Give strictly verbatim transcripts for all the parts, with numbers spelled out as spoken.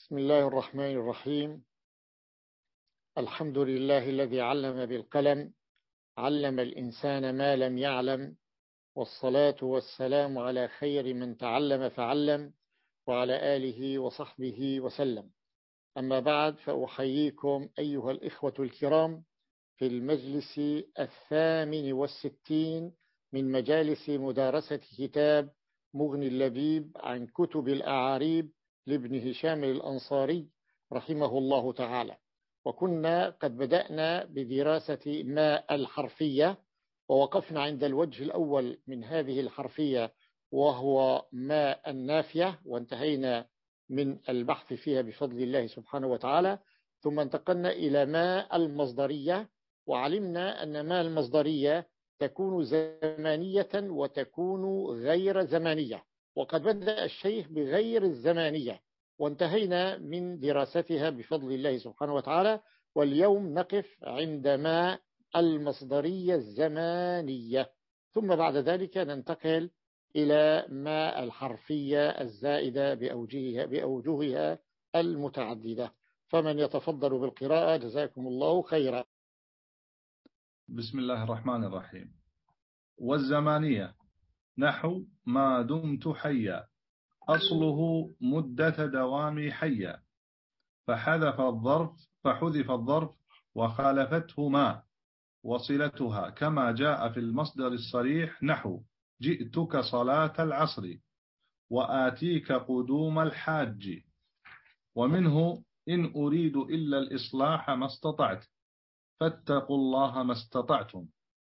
بسم الله الرحمن الرحيم. الحمد لله الذي علم بالقلم، علم الإنسان ما لم يعلم، والصلاة والسلام على خير من تعلم فعلم، وعلى آله وصحبه وسلم. أما بعد، فأحييكم أيها الإخوة الكرام في المجلس الثامن والستين من مجالس مدارسة كتاب مغني اللبيب عن كتب الأعاريب لابن هشام الأنصاري رحمه الله تعالى. وكنا قد بدأنا بدراسة ما الحرفية، ووقفنا عند الوجه الأول من هذه الحرفية وهو ما النافية، وانتهينا من البحث فيها بفضل الله سبحانه وتعالى. ثم انتقلنا إلى ما المصدرية، وعلمنا أن ما المصدرية تكون زمانية وتكون غير زمانية، وقد بدأ الشيخ بغير الزمانية وانتهينا من دراستها بفضل الله سبحانه وتعالى. واليوم نقف عند ما المصدرية الزمانية، ثم بعد ذلك ننتقل إلى ما الحرفية الزائدة بأوجهها, بأوجهها المتعددة. فمن يتفضل بالقراءة جزاكم الله خيرا. بسم الله الرحمن الرحيم. والزمانية نحو ما دمت حيا، أصله مدة دوامي حيا، فحذف الظرف فحذف الظرف وخالفته ما وصلتها، كما جاء في المصدر الصريح نحو جئتك صلاة العصر وآتيك قدوم الحاج. ومنه إن أريد إلا الإصلاح ما استطعت فاتقوا الله ما استطعتم.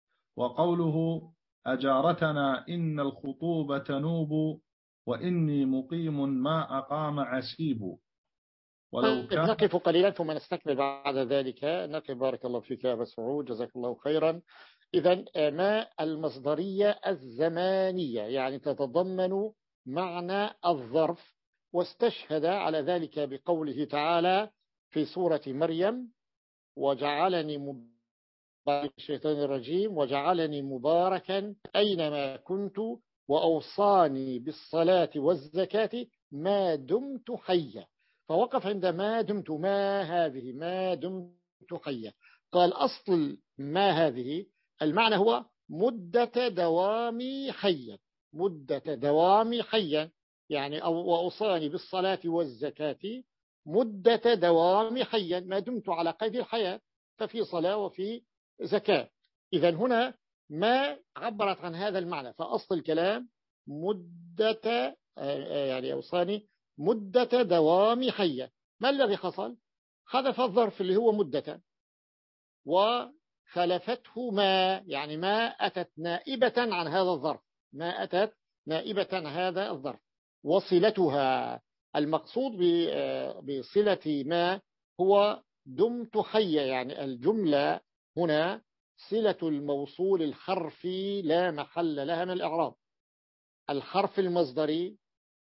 وقوله أجارتنا إن الخطوبة تنوب وإني مقيم ما أقام عسيب. ولو كان نقف قليلا ثم نستكمل بعد ذلك. نقف. بارك الله فيك يا أبا سعود، جزاك الله خيرا. إذن ما المصدرية الزمانية يعني تتضمن معنى الظرف، واستشهد على ذلك بقوله تعالى في سورة مريم: وجعلني مباركا الشيطان الرجيم وجعلني مباركا أينما كنت وأوصاني بالصلاة والزكاة ما دمت حيا. فوقف عند ما دمت. ما هذه ما دمت حيا؟ قال أصل ما هذه المعنى هو مدة دوامي حيا، مدة دوامي حيا يعني أو وأوصاني بالصلاة والزكاة مدة دوامي حيا، ما دمت على قيد الحياة، ففي صلاة وفي زكاة. إذن هنا ما عبرت عن هذا المعنى، فأصل الكلام مدة يعني أوصاني مدة دوام حية. ما الذي حصل؟ حذف الظرف اللي هو مدة، وخلفته ما يعني ما أتت نائبة عن هذا الظرف، ما أتت نائبة عن هذا الظرف. وصلتها المقصود بصلة ما هو دمت حية، يعني الجملة هنا صلة الموصول الحرفي لا محل لها من الإعراب. الحرف المصدري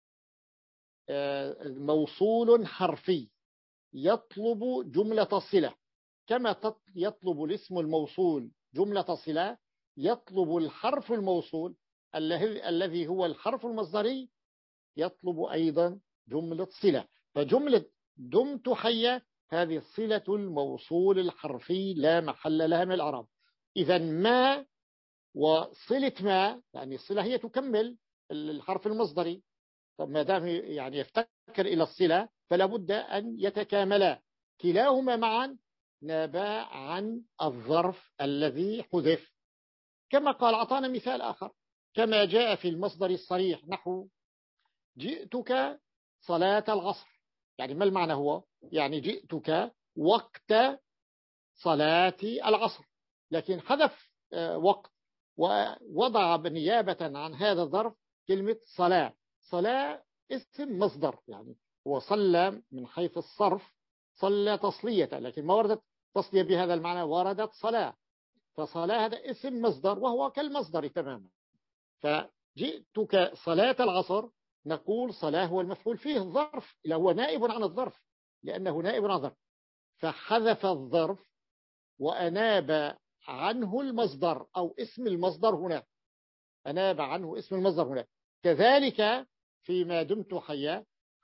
موصول حرفي يطلب جملة صلة، كما يطلب الاسم الموصول جملة صلة، يطلب الحرف الموصول الذي هو الحرف المصدري يطلب أيضا جملة صلة. فجملة دمت حية هذه صلة الموصول الحرفي لا محل لها من الإعراب. إذا ما وصلة ما يعني الصلة هي تكمل الحرف المصدري، طب ما دام يعني يفتكر إلى الصلة فلا بد أن يتكاملا، كلاهما معا نابع عن الظرف الذي حذف. كما قال أعطانا مثال آخر كما جاء في المصدر الصريح نحو جئتك صلاة العصر. يعني ما المعنى هو؟ يعني جئتك وقت صلاة العصر، لكن حذف وقت ووضع بنيابة عن هذا الظرف كلمة صلاة. صلاة اسم مصدر، يعني هو صلى من حيث الصرف صلى تصلية، لكن ما وردت تصلية بهذا المعنى، وردت صلاة. فصلاة هذا اسم مصدر وهو كالمصدر تماما. فجئتك صلاة العصر نقول صلاة هو المفعول فيه، الظرف اللي هو نائب عن الظرف لأنه نائب عن الظرف، فحذف الظرف وأناب عنه المصدر أو اسم المصدر هنا، أناب عنه اسم المصدر هنا. كذلك فيما دمت حيا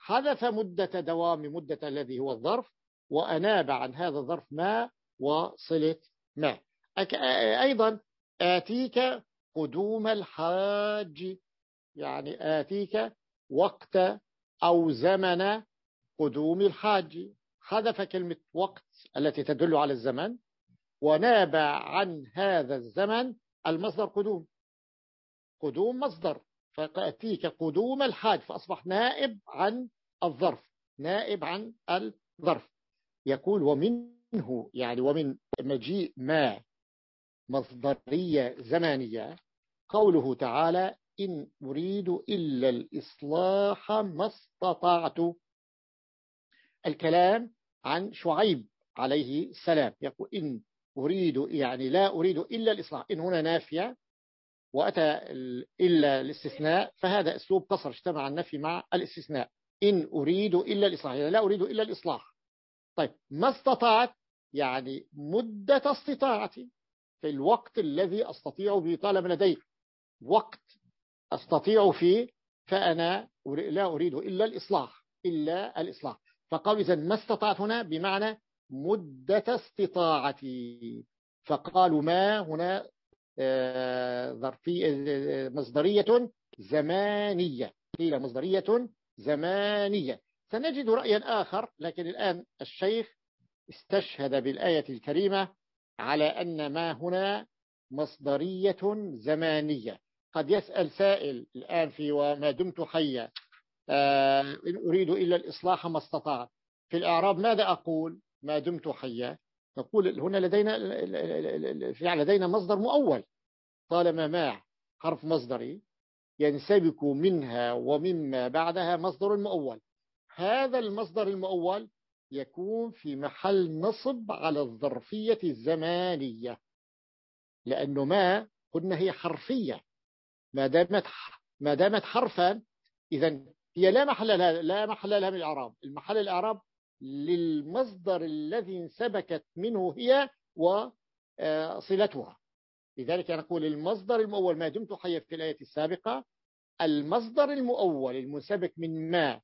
حذف مدة دوام مدة الذي هو الظرف، وأناب عن هذا الظرف ما وصلة ما. أيضا آتيك قدوم الحاج، يعني آتيك وقت أو زمن قدوم الحاج، حذف كلمة وقت التي تدل على الزمن، وناب عن هذا الزمن المصدر قدوم. قدوم مصدر، فآتيك قدوم الحاج فأصبح نائب عن الظرف، نائب عن الظرف. يقول ومنه، يعني ومن مجيء ما مصدرية زمانية قوله تعالى إن أريد إلا الإصلاح ما استطعت. الكلام عن شعيب عليه السلام، يقول إن أريد، يعني لا أريد إلا الإصلاح، إن هنا نافية وأتى إلا الاستثناء، فهذا أسلوب قصر اجتمع النفي مع الاستثناء. إن أريد إلا الإصلاح، يعني لا أريد إلا الإصلاح. طيب ما استطعت، يعني مدة استطاعتي في الوقت الذي أستطيع به، طالما لدي وقت أستطيع فيه فأنا لا أريد إلا الإصلاح، إلا الإصلاح. فقال إذا ما استطعت هنا بمعنى مدة استطاعتي. فقالوا ما هنا ظرفية مصدرية زمانية، قيل مصدرية زمانية. سنجد رأيا آخر، لكن الآن الشيخ استشهد بالآية الكريمة على أن ما هنا مصدرية زمانية. قد يسأل سائل الآن في وما دمت حيا آه إن أريد إلا الإصلاح ما استطعت، في الإعراب ماذا أقول ما دمت حيا؟ نقول هنا لدينا يعني لدينا مصدر مؤول، طالما ما حرف مصدري ينسبك منها ومما بعدها مصدر مؤول، هذا المصدر المؤول يكون في محل نصب على الظرفية الزمانية، لأنه ما قلنا هي حرفية، ما دامت ما دامت حرفا إذا هي لا محل لها لا محل لها من الإعراب. المحل الإعراب للمصدر الذي انسبكت منه هي وصلتها. لذلك نقول المصدر المؤول ما دمت حيا في الآية السابقة، المصدر المؤول المنسبك من ما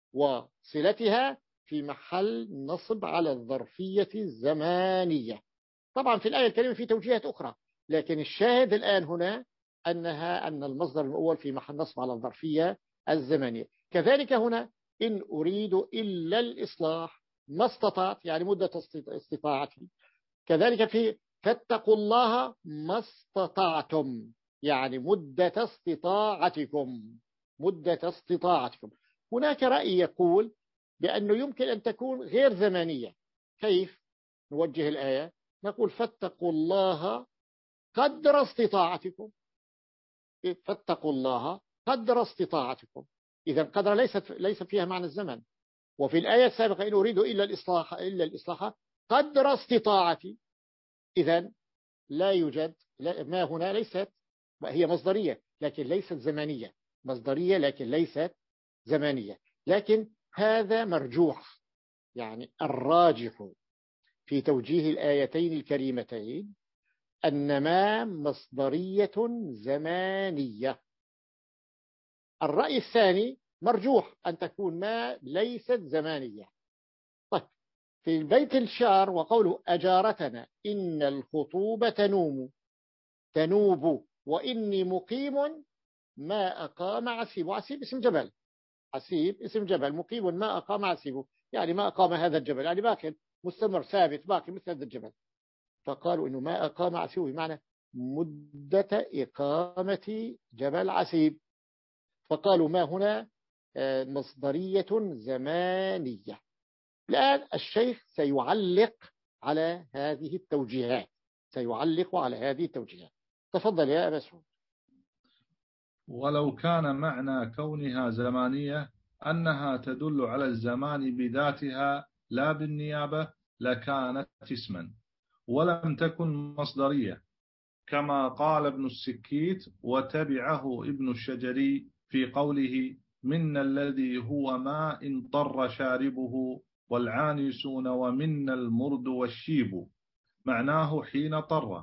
وصلتها في محل نصب على الظرفية الزمانية. طبعا في الآية الكريمة في توجيهات أخرى، لكن الشاهد الآن هنا أنها أن المصدر الأول في محل نصب على الظرفية الزمنية. كذلك هنا إن أريد إلا الإصلاح ما استطعت، يعني مدة استطاعتي. كذلك في فاتقوا الله ما استطعتم، يعني مدة استطاعتكم، مدة استطاعتكم. هناك رأي يقول بأنه يمكن أن تكون غير زمنية. كيف نوجه الآية؟ نقول فاتقوا الله قدر استطاعتكم، فاتقوا الله قدر استطاعتكم. إذا قدر ليست ليس فيها معنى الزمن. وفي الآية السابقة إن أريد إلا الإصلاح إلا الإصلاح قدر استطاعتي، إذا لا يوجد لا ما هنا ليست، هي مصدرية لكن ليست زمنية، مصدرية لكن ليست زمنية. لكن هذا مرجوح، يعني الراجح في توجيه الآيتين الكريمتين أن ما مصدرية زمانية. الرأي الثاني مرجوح أن تكون ما ليست زمانية. طيب في البيت الشعر وقوله أجارتنا إن الخطوبة تنوم تنوب وإني مقيم ما أقام عسيب. عسيب اسم جبل، عسيب اسم جبل، مقيم ما أقام عسيب يعني ما أقام هذا الجبل، يعني باقي مستمر ثابت باقي مثل هذا الجبل. فقالوا إنه ما أقام عسيب بمعنى مدة إقامة جبل عسيب، فقالوا ما هنا مصدرية زمانية. الآن الشيخ سيعلق على هذه التوجيهات، سيعلق على هذه التوجيهات. تفضل يا أبا سعود. ولو كان معنى كونها زمانية أنها تدل على الزمان بذاتها لا بالنيابة لكانت اسما ولم تكن مصدرية، كما قال ابن السكيت وتبعه ابن الشجري في قوله من الذي هو ما انطر شاربه والعانسون ومن المرد والشيب، معناه حين طر.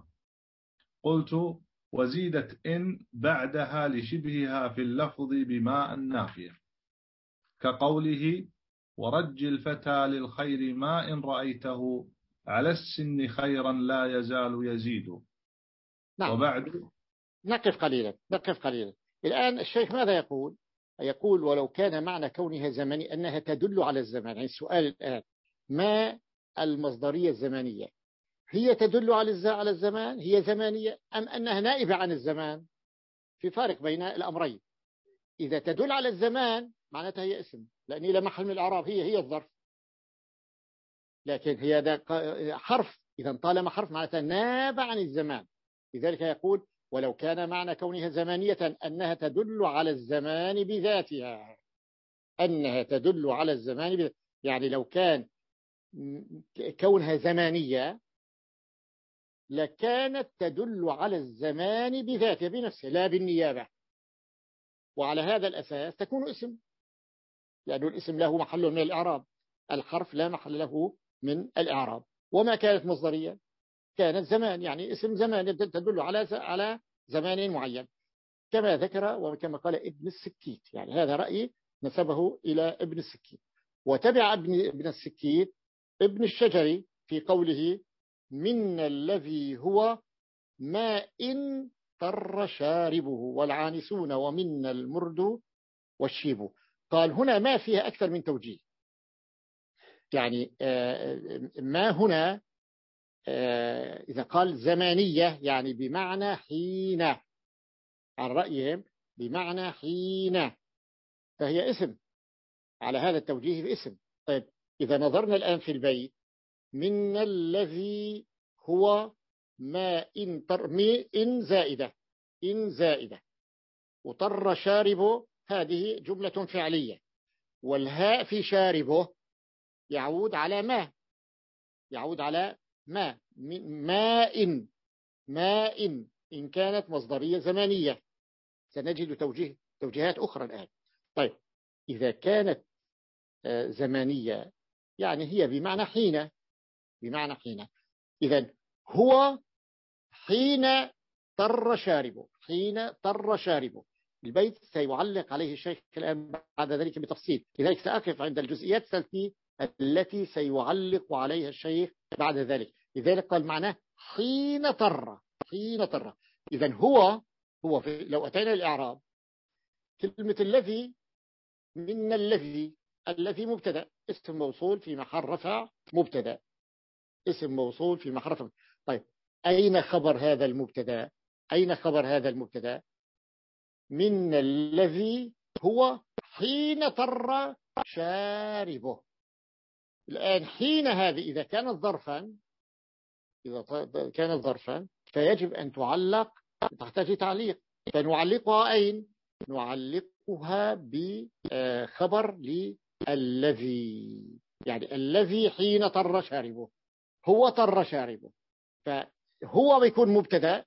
قلت وزيدت إن بعدها لشبهها في اللفظ بماء النافية. كقوله ورج الفتى للخير ما إن رأيته على السن خيرا لا يزال يزيد. نعم. وبعد نقف قليلا نقف قليلا الآن الشيخ ماذا يقول؟ يقول ولو كان معنى كونها زمني أنها تدل على الزمان. يعني السؤال الآن ما المصدرية الزمانية؟ هي تدل على الزمان، هي زمانية، أم أنها نائبة عن الزمان؟ في فارق بين الأمرين. إذا تدل على الزمان معناتها هي اسم، لأن إلى محل من الإعراب هي هي الظرف، لكن هي حرف. إذا طالما حرف معناتها ناب عن الزمان. لذلك يقول ولو كان معنى كونها زمانية أنها تدل على الزمان بذاتها، أنها تدل على الزمان بذاتها. يعني لو كان كونها زمانية لكانت تدل على الزمان بذاتها بنفسها لا بالنيابة، وعلى هذا الأساس تكون اسم، لأن الاسم له محل من الإعراب، الحرف لا محل له من الإعراب. وما كانت مصدرية كانت زمان، يعني اسم زمان تدل على على زمان معين، كما ذكر وكما قال ابن السكيت. يعني هذا رأي نسبه إلى ابن السكيت. وتبع ابن, ابن السكيت ابن الشجري في قوله من الذي هو ما إن طر شاربه والعانسون ومن المرد والشيب. قال هنا ما فيها أكثر من توجيه. يعني ما هنا إذا قال زمانية يعني بمعنى حين، عن رأيهم بمعنى حين، فهي اسم على هذا التوجيه باسم. طيب إذا نظرنا الآن في البيت من الذي هو ما إن طر إن زائدة إن زائدة وطر شاربه، هذه جملة فعلية، والهاء في شاربه يعود على ما يعود على ما ماء ماء إن كانت مصدرية زمانية. سنجد توجيه توجيهات أخرى الآن. طيب إذا كانت زمانية يعني هي بمعنى حين بمعنى حين إذن هو حين طر شاربه حين طر شاربه. البيت سيعلق عليه الشيخ الآن بعد ذلك بتفصيل، لذلك سأقف عند الجزئيات الثلاثة التي سيعلق عليها الشيخ بعد ذلك. لذلك قال معناه حين طر حين طر. إذن هو هو في لو أتينا الإعراب كلمة الذي من الذي الذي مبتدأ اسم موصول في محل رفع مبتدأ اسم موصول في محل رفع. طيب أين خبر هذا المبتدأ؟ أين خبر هذا المبتدأ؟ من الذي هو حين طر شاربه. الآن حين هذه إذا كانت ظرفا إذا كانت ظرفا فيجب أن تعلق، تحتاج تعليق، فنعلقها أين؟ نعلقها بخبر للذي، يعني الذي حين طر شاربه هو طر شاربه، فهو بيكون مبتدا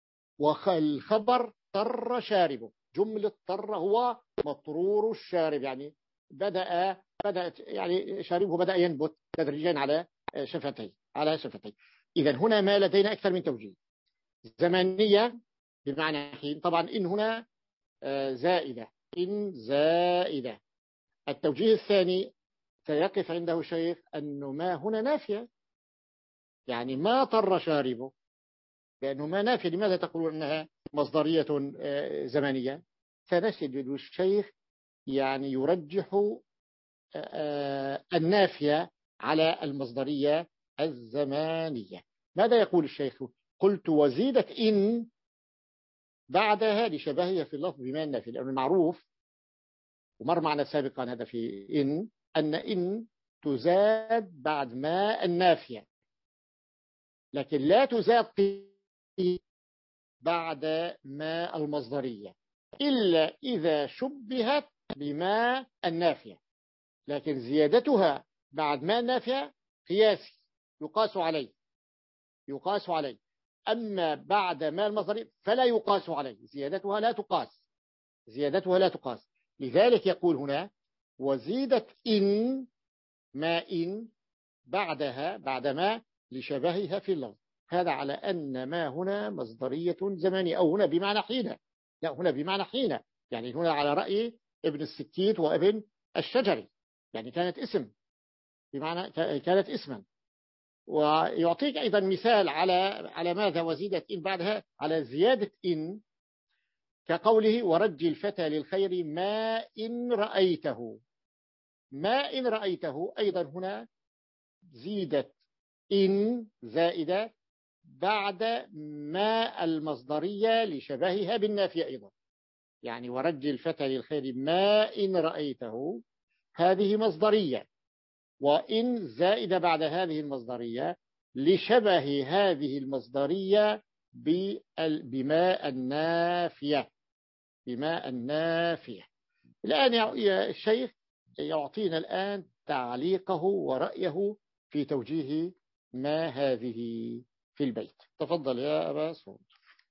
والخبر طر شاربه. جملة طر هو مطرور الشارب، يعني بدأ بدأت يعني شاربه بدأ ينبت تدريجيا على شفتيه على شفتيه. إذا هنا ما لدينا أكثر من توجيه. زمانية بمعنى حين، طبعا إن هنا زائدة إن زائدة. التوجيه الثاني سيقف عنده شيخ أنه ما هنا نافية، يعني ما طر شاربه، لأنه ما نافية. لماذا تقولون أنها مصدرية زمنية؟ سنجد الشيخ يعني يرجح النافية على المصدرية الزمانية. ماذا يقول الشيخ؟ قلت وزيدت إن بعدها لشبهها في اللفظ بما النافية، لأنه معروف ومر معنا سابقا هذا في إن أن إن تزاد بعد ما النافية، لكن لا تزاد بعد ما المصدرية إلا إذا شبهت بما النافية، لكن زيادتها بعد ما النافية قياسي يقاس عليه يقاس عليه أما بعد ما المصدرية فلا يقاس عليه، زيادتها لا تقاس زيادتها لا تقاس. لذلك يقول هنا وزيدت إن ما إن بعدها بعدما لشبهها في اللفظ. هذا على أن ما هنا مصدرية زمانية، أو هنا بمعنى حين، لا هنا بمعنى حين، يعني هنا على رأي ابن السكيت وابن الشجري، يعني كانت اسم، بمعنى كانت اسما. ويعطيك أيضا مثال على على ماذا وزيدت إن بعدها، على زيادة إن، كقوله ورج الفتى للخير ما إن رأيته. ما إن رأيته أيضا هنا زيدت إن زائدة بعد ما المصدرية لشبهها بالنافية أيضا. يعني ورج الفتى للخير ما إن رأيته، هذه مصدرية، وإن زائدة بعد هذه المصدرية لشبه هذه المصدرية بما النافية. بما النافية. الآن الشيخ يعطينا الآن تعليقه ورأيه في توجيه ما هذه في البيت. تفضل يا أبا سعود.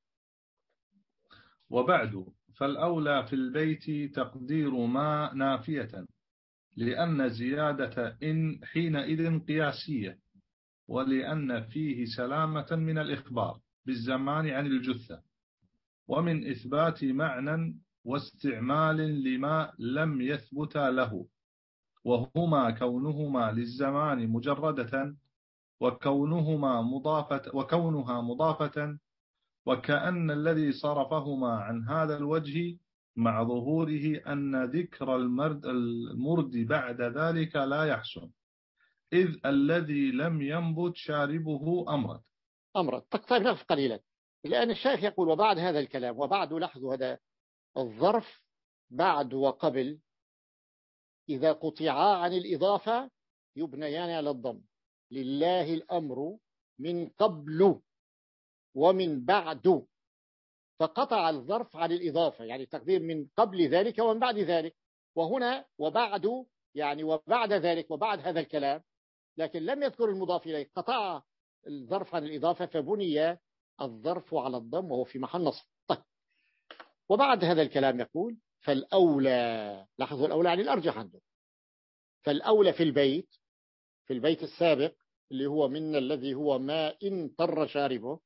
وبعد، فالأولى في البيت تقدير ما نافية، لأن زيادة إن حينئذ قياسية، ولأن فيه سلامة من الإخبار بالزمان عن الجثة، ومن إثبات معنى واستعمال لما لم يثبت له، وهما كونهما للزمان مجردة، وكونهما مضافة وكونها مضافة، وكأن الذي صرفهما عن هذا الوجه مع ظهوره أن ذكر المرد, المرد بعد ذلك لا يحسن، إذ الذي لم ينبت شاربه أمرد. أمرد. طيب نقف قليلا، لأن الشيخ يقول وبعد هذا الكلام. وبعد، لاحظوا هذا الظرف بعد وقبل إذا قطعا عن الإضافة يبنيان على الضم. لله الأمر من قبل ومن بعد، فقطع الظرف عن الإضافة، يعني تقدير من قبل ذلك ومن بعد ذلك. وهنا وبعد يعني وبعد ذلك وبعد هذا الكلام، لكن لم يذكر المضاف إليه، قطع الظرف عن الإضافة فبني الظرف على الضم وهو في محل نصب. طيب، وبعد هذا الكلام يقول فالأولى. لاحظوا الأولى عن الأرجح عنده. فالأولى في البيت، في البيت السابق اللي هو من الذي هو ما إن طر شاربه،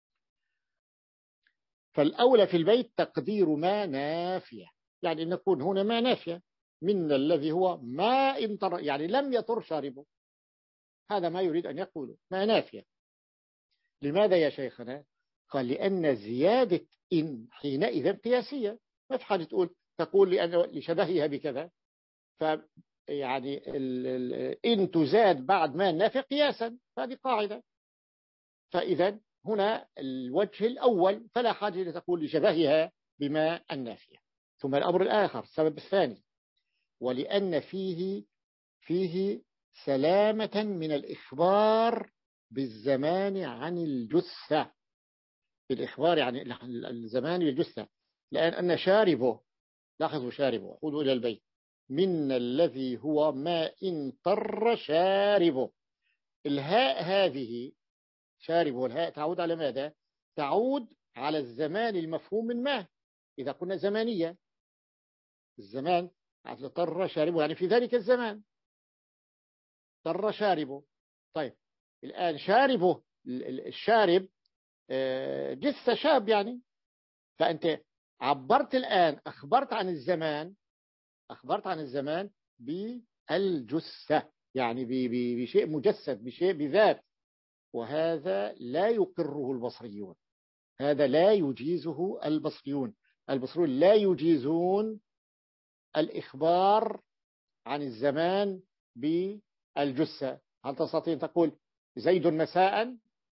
فالأولى في البيت تقدير ما نافية، يعني نكون هنا ما نافية من الذي هو ما إن طر، يعني لم يطر شاربه. هذا ما يريد أن يقوله، ما نافية. لماذا يا شيخنا؟ قال لأن زيادة إن حينئذ قياسية، ما في حاجة تقول تقول لأن لشبهها بكذا. ف يعني إن تزاد بعد ما نافع قياسا، هذه قاعدة. فإذا هنا الوجه الأول فلا حاجة لتقول لشبهها بما النافية. ثم الأمر الآخر، السبب الثاني، ولأن فيه فيه سلامة من الإخبار بالزمان عن الجثة، بالإخبار عن الزمان بالجثة. لأن أن شاربه، لاحظوا شاربه، خذوا إلى البيت، من الذي هو ما إن طر شاربه. الهاء هذه شاربه، الهاء تعود على ماذا؟ تعود على الزمان المفهوم من ما، إذا قلنا زمانية، الزمان طر شاربه يعني في ذلك الزمان طر شاربه. طيب الآن شاربه، الشارب جثة شاب يعني، فأنت عبرت الآن، أخبرت عن الزمان، أخبرت عن الزمان بالجثة، يعني بشيء مجسد، بشيء بذات. وهذا لا يقره البصريون، هذا لا يجيزه البصريون. البصريون لا يجيزون الإخبار عن الزمان بالجثة. هل تستطيع تقول زيد مساء،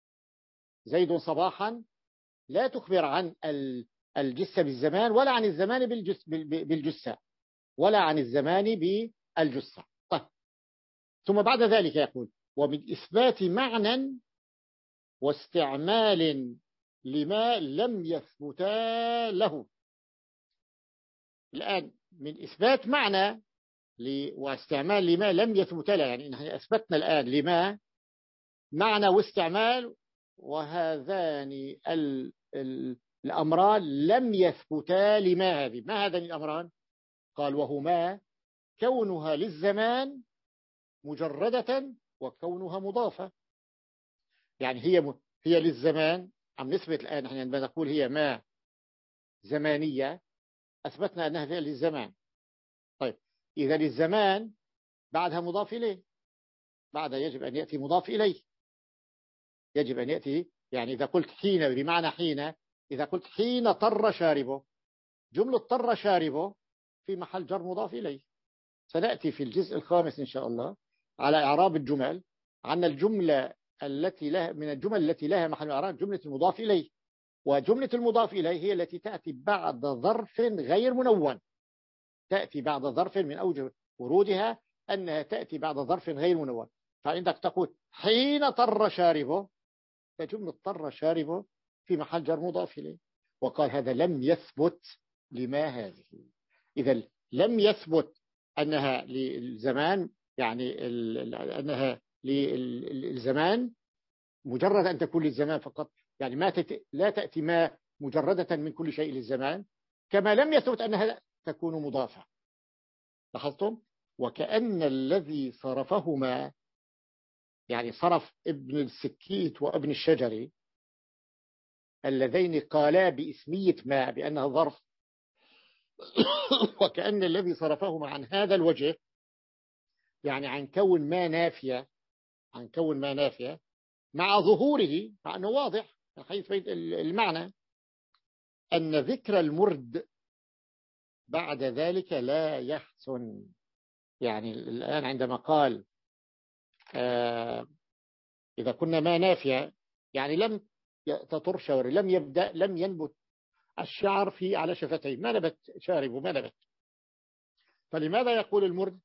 زيد صباحا؟ لا تخبر عن الجثة بالزمان، ولا عن الزمان بالجثة، ولا عن الزمان بالجثة. طيب، ثم بعد ذلك يقول ومن إثبات معنى واستعمال لما لم يثبتا له. الآن من إثبات معنى واستعمال لما لم يثبت له، يعني نحن أثبتنا الآن لما معنى واستعمال، وهذان ال ال الأمران لم يثبتا لما هذه. ما هذان الأمران؟ قال وهما كونها للزمان مجردة وكونها مضافة. يعني هي هي للزمان، عم نثبت الآن نحن عندما نقول هي ما زمانية، أثبتنا أنها فيها للزمان. طيب، إذا الزمان بعدها مضاف إليه، بعد يجب أن يأتي مضاف إليه، يجب أن يأتي. يعني إذا قلت حين بمعنى حين، إذا قلت حين طر شاربه، جملة طر شاربه في محل جر مضاف إليه. سنأتي في الجزء الخامس إن شاء الله على إعراب الجمل، عن الجملة التي لها من الجمل التي لها محل إعراب جملة المضاف إليه. وجملة المضاف إليه هي التي تأتي بعد ظرف غير منون، تأتي بعد ظرف من أوجه ورودها أنها تأتي بعد ظرف غير منون. فعندك تقول حين طر شاربه، فجملة طر شاربه في محل جر مضاف إليه. وقال هذا لم يثبت لما هذه. إذا لم يثبت أنها للزمان، يعني أنها للزمان مجرد أن تكون للزمان فقط، يعني ما تت... لا تأتي ما مجردة من كل شيء للزمان، كما لم يثبت أنها تكون مضافة. لاحظتم؟ وكأن الذي صرفهما، يعني صرف ابن السكيت وابن الشجري اللذين قالا باسمية ما بأنها ظرف، وكأن الذي صرفهما عن هذا الوجه، يعني عن كون ما نافية، عن كون ما نافية مع ظهوره، مع أنه واضح من حيث المعنى أن ذكر المرد بعد ذلك لا يحسن. يعني الآن عندما قال آه إذا كنا ما نافية، يعني لم تطر شعر، لم يبدأ لم ينبت الشعر في على شفتيه، ما نبت شارب وما نبت، فلماذا يقول المرد؟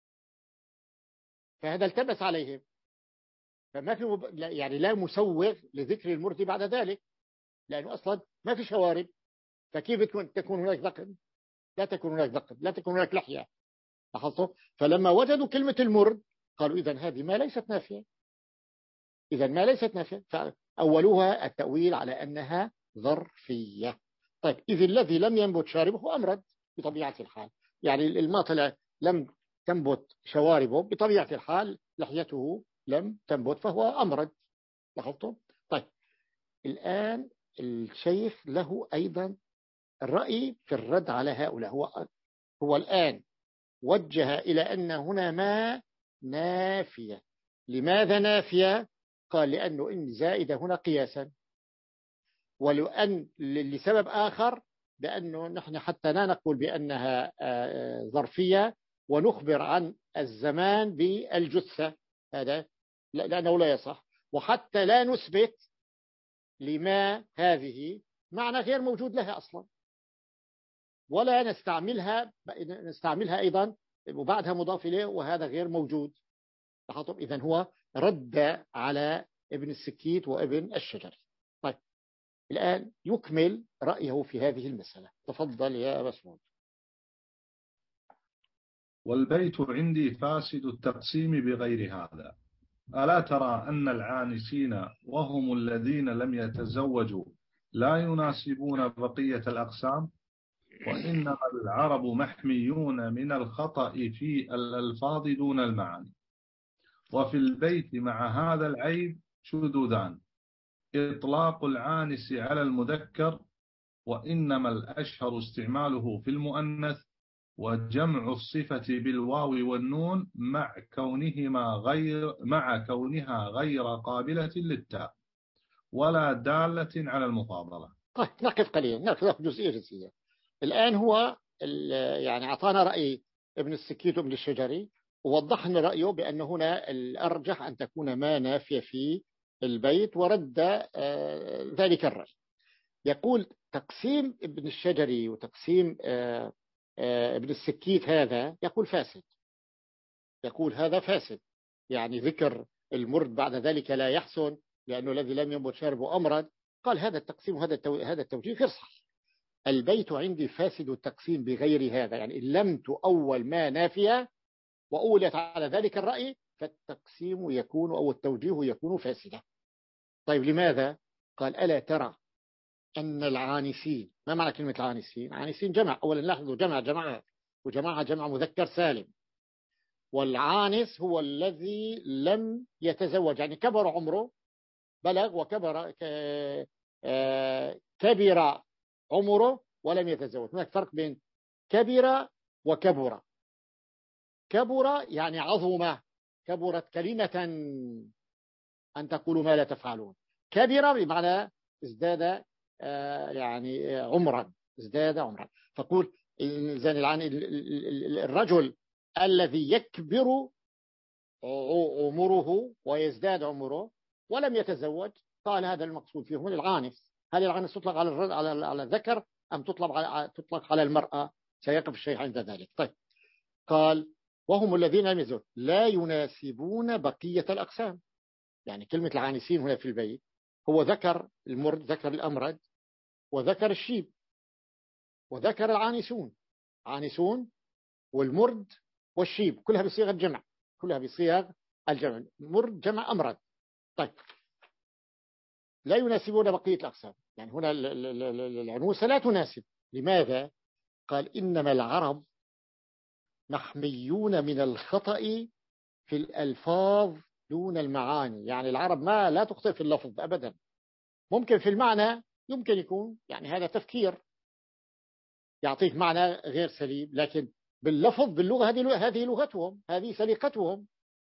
فهذا التبس عليهم، فما في مب... يعني لا مسوغ لذكر المرد بعد ذلك، لأنه أصلا ما في شوارب، فكيف تكون هناك ذقن؟ لا تكون هناك ذقن، لا تكون هناك لحية. لاحظتوا؟ فلما وجدوا كلمة المرد قالوا إذن هذه ما ليست نافية، إذن ما ليست نافية، فأولوها التأويل على أنها ظرفية. طيب إذ الذي لم ينبت شاربه أمرد بطبيعة الحال، يعني الماطلة لم تنبت شواربه بطبيعة الحال، لحيته لم تنبت فهو أمرد. لاحظتم؟ طيب الآن الشيخ له أيضا الرأي في الرد على هؤلاء. هو هو الآن وجه إلى أن هنا ما نافية. لماذا نافية؟ قال لأنه إن زائدة هنا قياسا، ولأن لسبب آخر، بأنه نحن حتى لا نقول بأنها ظرفية ونخبر عن الزمان بالجثة، هذا لأنه لا يصح، وحتى لا نثبت لما هذه معنى غير موجود لها أصلا، ولا نستعملها نستعملها أيضا وبعدها مضاف إليه وهذا غير موجود. إذن هو رد على ابن السكيت وابن الشجري. طيب الآن يكمل رأيه في هذه المسألة. تفضل يا مسعود. والبيت عندي فاسد التقسيم بغير هذا. ألا ترى أن العانسين وهم الذين لم يتزوجوا لا يناسبون بقية الأقسام، وإنما العرب محميون من الخطأ في الألفاظ دون المعاني. وفي البيت مع هذا العيب شذوذان: إطلاق العانس على المذكر، وإنما الأشهر استعماله في المؤنث، وجمع الصفة بالواو والنون مع كونهما غير مع كونها غير قابلة للتاء ولا دالة على المفاضلة. طيب نقف قليلا، نقف جزئية جزئية. الآن هو يعني أعطانا رأي ابن السكيت وابن الشجري، ووضحنا رأيه بأن هنا الأرجح أن تكون ما نافية في البيت، ورد ذلك الرأي. يقول تقسيم ابن الشجري وتقسيم ابن السكيت هذا يقول فاسد، يقول هذا فاسد، يعني ذكر المرد بعد ذلك لا يحسن لأنه الذي لم ينبت شاربه أمرد. قال هذا التقسيم وهذا هذا التوجيه غير صحيح. البيت عندي فاسد التقسيم بغير هذا، يعني إن لم تؤول ما نافية وأولت على ذلك الرأي فالتقسيم يكون أو التوجيه يكون فاسدا. طيب لماذا؟ قال ألا ترى أن العانسين، ما معنى كلمة العانسين؟ عانسين جمع، أولا لاحظوا جمع جماعات، وجماعة جمع مذكر سالم، والعانس هو الذي لم يتزوج، يعني كبر عمره، بلغ وكبر كبر عمره ولم يتزوج. هناك فرق بين كبر وكبر. كبر يعني عظم، كبرت كلمة أن تقولوا ما لا تفعلون. كبر بمعنى ازداد يعني عمرا، ازداد عمرا. فقول الرجل الذي يكبر عمره ويزداد عمره ولم يتزوج، قال هذا المقصود فيه هنا العانس. هل العانس تطلق على الرجل على على الذكر أم تطلق على تطلق على المرأة؟ سيقف الشيء عند ذلك. طيب قال وهم الذين لم يزوجوا لا يناسبون بقية الأقسام. يعني كلمة العانسين هنا في البيت هو ذكر المرد، ذكر الأمرد، وذكر الشيب، وذكر العانسون. عانسون والمرد والشيب كلها بصيغة الجمع، كلها بصيغ الجمع، مرد جمع أمرد. طيب لا يناسبون بقية الأقسام، يعني هنا العنوسة لا تناسب. لماذا؟ قال إنما العرب محميون من الخطأ في الألفاظ دون المعاني. يعني العرب ما لا تخطئ في اللفظ أبدا، ممكن في المعنى يمكن يكون يعني هذا تفكير يعطيك معنى غير سليم، لكن باللفظ باللغة هذه هذه لغتهم، هذه سليقتهم،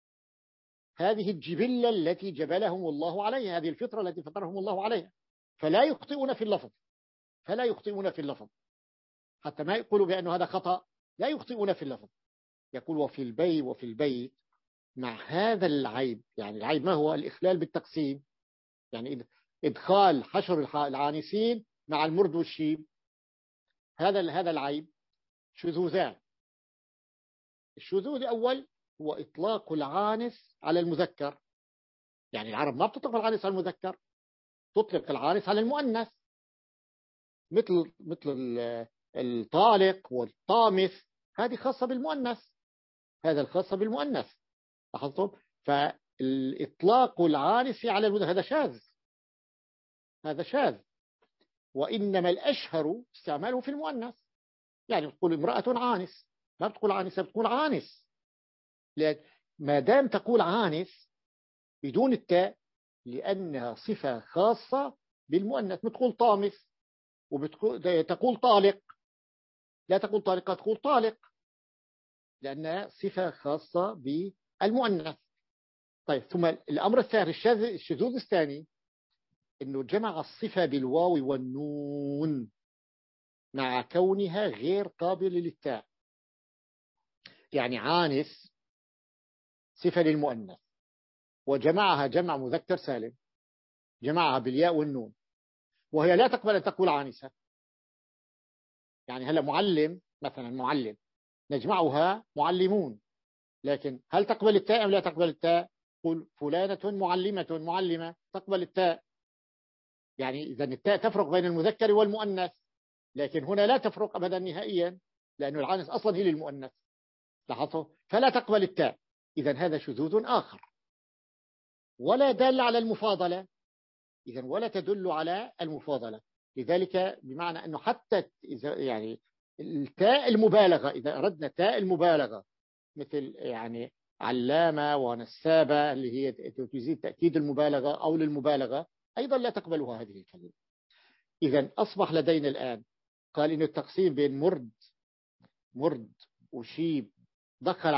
هذه الجبلة التي جبلهم الله عليها، هذه الفطرة التي فطرهم الله عليها. فلا يخطئون في اللفظ، فلا يخطئون في اللفظ، حتى ما يقولوا بأنه هذا خطأ، لا يخطئون في اللفظ. يقول وفي البيت وفي البيت مع هذا العيب. يعني العيب ما هو؟ الإخلال بالتقسيم، يعني إدخال حشر العانسين مع المرد والشيب، هذا هذا العيب. شذوذان. الشذوذ الأول هو إطلاق العانس على المذكر. يعني العرب ما بتطلق العانس على المذكر، تطلق العانس على المؤنث، مثل مثل الطالق والطامث، هذه خاصة بالمؤنث، هذا الخاصة بالمؤنث. لاحظتم؟ فالإطلاق العانس على المذكر هذا شاذ، هذا شاذ. وإنما الأشهر استعماله في المؤنث. يعني بتقول امرأة عانس، ما بتقول عانسة، بتقول عانس. لأن ما دام تقول عانس بدون التاء لأنها صفة خاصة بالمؤنث. بتقول طامث وبتقول تقول طالق، لا تقول طالقة، تقول طالق، لأنها صفة خاصة بالمؤنث. طيب ثم الأمر الثاني الشذوذ الثاني إنه جمع الصفة بالواو والنون مع كونها غير قابلة للتاء. يعني عانس صفة للمؤنث وجمعها جمع مذكر سالم، جمعها بالياء والنون، وهي لا تقبل أن تقول عانسة. يعني هلا معلم مثلا، معلم نجمعها معلمون، لكن هل تقبل التاء أم لا تقبل التاء؟ قل فلانة معلمة، معلمة تقبل التاء. يعني إذا التاء تفرق بين المذكر والمؤنث، لكن هنا لا تفرق أبدا نهائيا، لأن العانس أصلا هي للمؤنث. لاحظوا؟ فلا تقبل التاء. إذا هذا شذوذ آخر، ولا دل على المفاضلة. إذا ولا تدل على المفاضلة. لذلك بمعنى أنه حتى إذا يعني التاء المبالغة، إذا أردنا تاء المبالغة مثل يعني علامة ونسابة اللي هي تزيد تأكيد المبالغة أو للمبالغة، أيضا لا تقبلها هذه الكلمة. إذا أصبح لدينا الآن قال إنه التقسيم بين مرد مرد وشيب دخل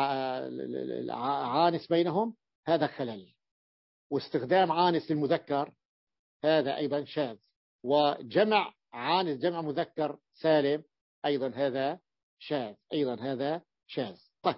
عانس بينهم، هذا خلل. واستخدام عانس للمذكر هذا أيضا شاذ. وجمع عانس جمع مذكر سالم أيضا هذا شاذ، أيضا هذا شاذ. طيب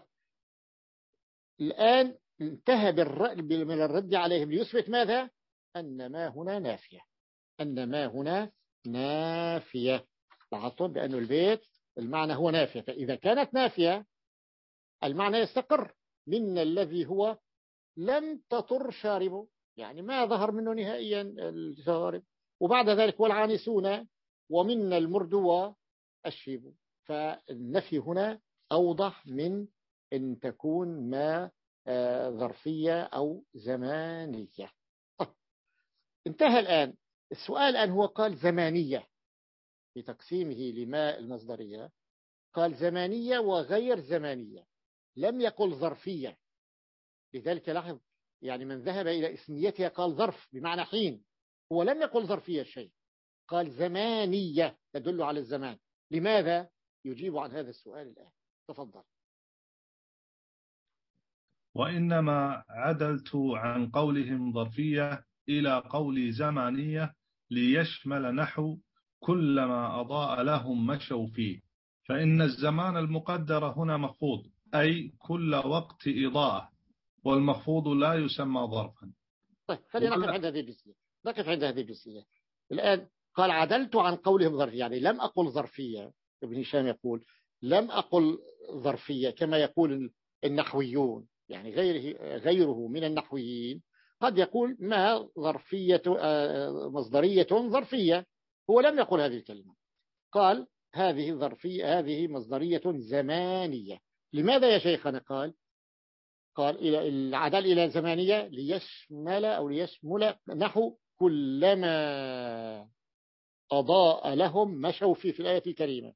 الآن انتهى من الرد عليهم ليثبت ماذا؟ أن ما هنا نافية، أن ما هنا نافية. لاحظتم بأن البيت المعنى هو نافية، فإذا كانت نافية المعنى يستقر. من الذي هو لم تطر شاربه، يعني ما ظهر منه نهائيا الشارب. وبعد ذلك والعانسون ومن المرد والشيب. فالنفي هنا أوضح من أن تكون ما ظرفية أو زمانية. انتهى الآن السؤال. الآن هو قال زمانية بتقسيمه لما المصدرية، قال زمانية وغير زمانية، لم يقل ظرفية. لذلك لاحظ يعني من ذهب إلى اسميتها قال ظرف بمعنى حين، هو لم يقل ظرفية شيء، قال زمانية تدل على الزمان. لماذا؟ يجيب عن هذا السؤال الآن. تفضل. وإنما عدلت عن قولهم ظرفية إلى قولي زمانية ليشمل نحو كلما أضاء لهم مشوا فيه، فإن الزمان المقدر هنا مخفوض أي كل وقت إضاءة، والمخفوض لا يسمى ظرفا. طيب خلينا نقف عند هذه الجزئية، نقف عند هذه الجزئية الآن. قال عدلت عن قولهم ظرفية، يعني لم أقل ظرفية. ابن هشام يقول لم أقل ظرفية كما يقول النحويون، يعني غيره غيره من النحويين قد يقول ما ظرفية مصدرية ظرفية، هو لم يقل هذه الكلمة، قال هذه ظرفية، هذه مصدرية زمانية. لماذا يا شيخنا؟ قال قال إلى العدل إلى زمانية ليشمل أو ليشمل نحو كلما أضاء لهم مشوا فيه في الآية الكريمة.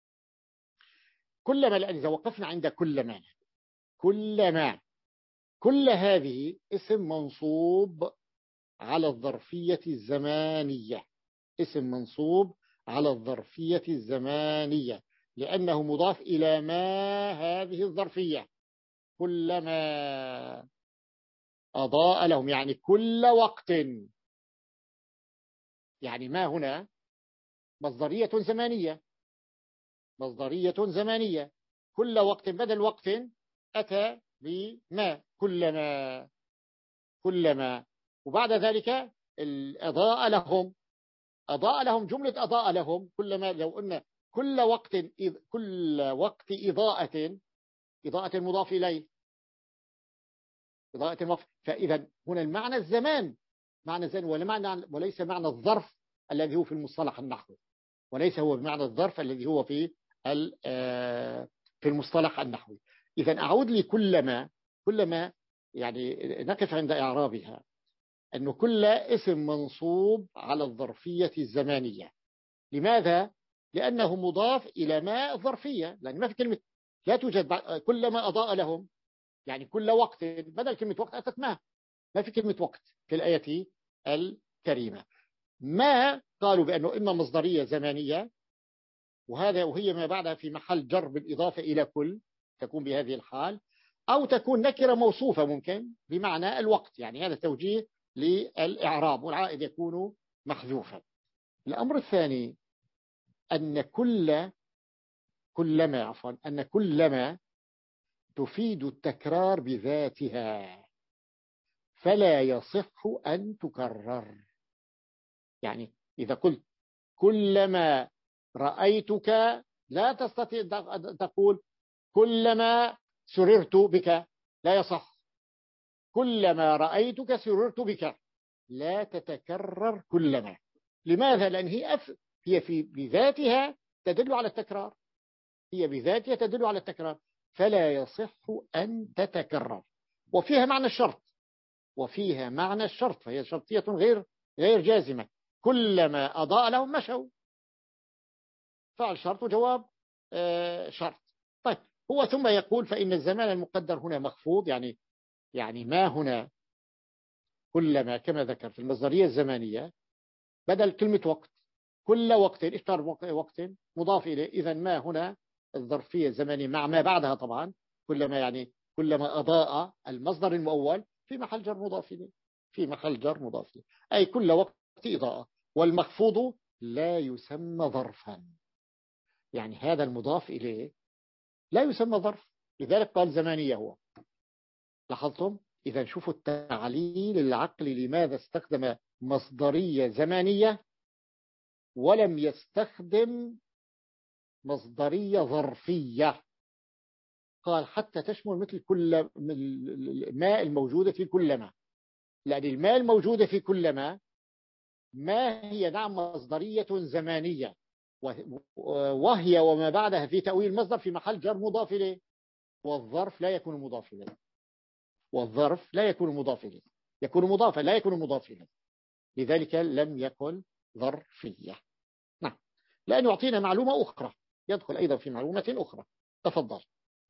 كلما، لأن إذا وقفنا عند كلما، كلما كل هذه اسم منصوب على الظرفية الزمانية، اسم منصوب على الظرفية الزمانية لأنه مضاف إلى ما هذه الظرفية. كلما أضاء لهم يعني كل وقت، يعني ما هنا مصدرية زمانية، مصدرية زمانية. كل وقت بدل وقت أتى بما كلما، كلما وبعد ذلك الأضاء لهم، أضاء لهم جملة أضاء لهم كلما، لو قلنا كل وقت، كل وقت إضاءة، إضاءة مضاف إليه، إضاءة مضاف، فإذا هنا المعنى الزمان، معنى الزمان ولا معنى، وليس معنى الظرف الذي هو في المصطلح النحوي، وليس هو بمعنى الظرف الذي هو في في المصطلح النحوي. إذا أعود لكلما، كلما يعني نقف عند إعرابها أنه كل اسم منصوب على الظرفية الزمانية. لماذا؟ لأنه مضاف إلى ما الظرفية، لأن ما في كلمة، لا توجد كلما أضاء لهم يعني كل وقت، بدل كلمة وقت أتت ما، ما في كلمة وقت في الآية الكريمة. ما قالوا بأنه إما مصدرية زمانية، وهذا وهي ما بعدها في محل جر بالإضافة إلى كل، تكون بهذه الحال، أو تكون نكرة موصوفة ممكن بمعنى الوقت، يعني هذا توجيه للإعراب، والعائد يكون محذوفا. الأمر الثاني أن كل كلما عفوا أن كلما تفيد التكرار بذاتها فلا يصح أن تكرر. يعني إذا قلت كلما رأيتك لا تستطيع تقول كلما سررت بك، لا يصح. كلما رأيتك سررت بك لا تتكرر كلما. لماذا؟ لأن هي أف... هي في بذاتها تدل على التكرار، هي بذاتها تدل على التكرار، فلا يصح أن تتكرر. وفيها معنى الشرط، وفيها معنى الشرط، فهي شرطية غير غير جازمة. كلما أضاء لهم مشوا، فعل شرط وجواب شرط. طيب هو ثم يقول فإن الزمان المقدر هنا مخفوض، يعني يعني ما هنا كلما كما ذكر في المصدرية الزمانية بدل كلمة وقت، كل وقت اشتر وقت مضاف إليه، إذا ما هنا الظرفية الزمانية مع ما بعدها طبعا، كلما يعني كلما أضاء المصدر المؤول في محل جر مضاف إليه، في محل جر مضاف إليه، أي كل وقت إضاءة. والمخفوض لا يسمى ظرفا، يعني هذا المضاف إليه لا يسمى ظرف، لذلك قال زمانية هو. لاحظتم؟ إذا شوفوا التعليل العقلي لماذا استخدم مصدرية زمانية ولم يستخدم مصدرية ظرفية. قال حتى تشمل مثل كل الماء الموجودة في كلما، لأن الماء الموجودة في كلما ما هي نعم مصدرية زمانية، وهي وما بعدها في تأويل مصدر في محل جر مضاف إليه، والظرف لا يكون مضاف إليه، والظرف لا يكون مضاف إليه، يكون مضافا لا يكون مضاف إليه، لذلك لم يكن ظرفية. نعم، لأن يعطينا معلومة أخرى، يدخل أيضا في معلومة أخرى. تفضل.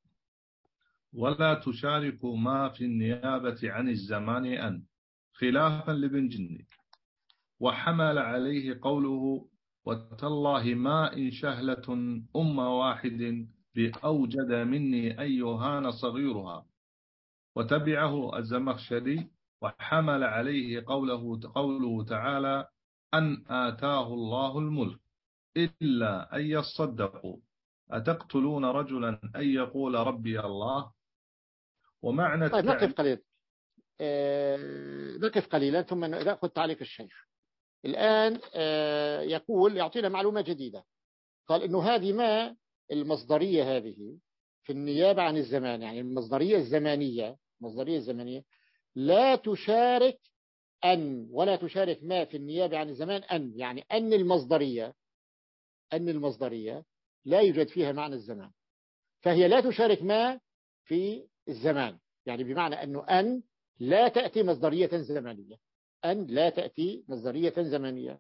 ولا تشارك ما في النيابة عن الزمان أن، خلافا لابن جني، وحمل عليه قوله وتالله ما إن شهلة أم واحد بأوجد مني أيهان صغيرها، وتبعه الزمخشري وحمل عليه قوله, قوله تعالى أن آتاه الله الملك إلا أن يصدقوا أتقتلون رجلا أن يقول ربي الله. ومعنى طيب نقف التعليم قليلا آه نقف قليلا ثم نأخذ تعليق الشيخ. الآن آه يقول يعطينا معلومة جديدة. قال إنه هذه ما المصدرية هذه في النيابة عن الزمان، يعني المصدرية الزمانية المصدرية الزمانية لا تشارك أن ولا تشارك ما في النيابة عن الزمان أن، يعني أن المصدرية أن المصدرية لا يوجد فيها معنى الزمان، فهي لا تشارك ما في الزمان، يعني بمعنى أنه أن لا تأتي مصدرية زمانية، أن لا تأتي مصدرية زمانية.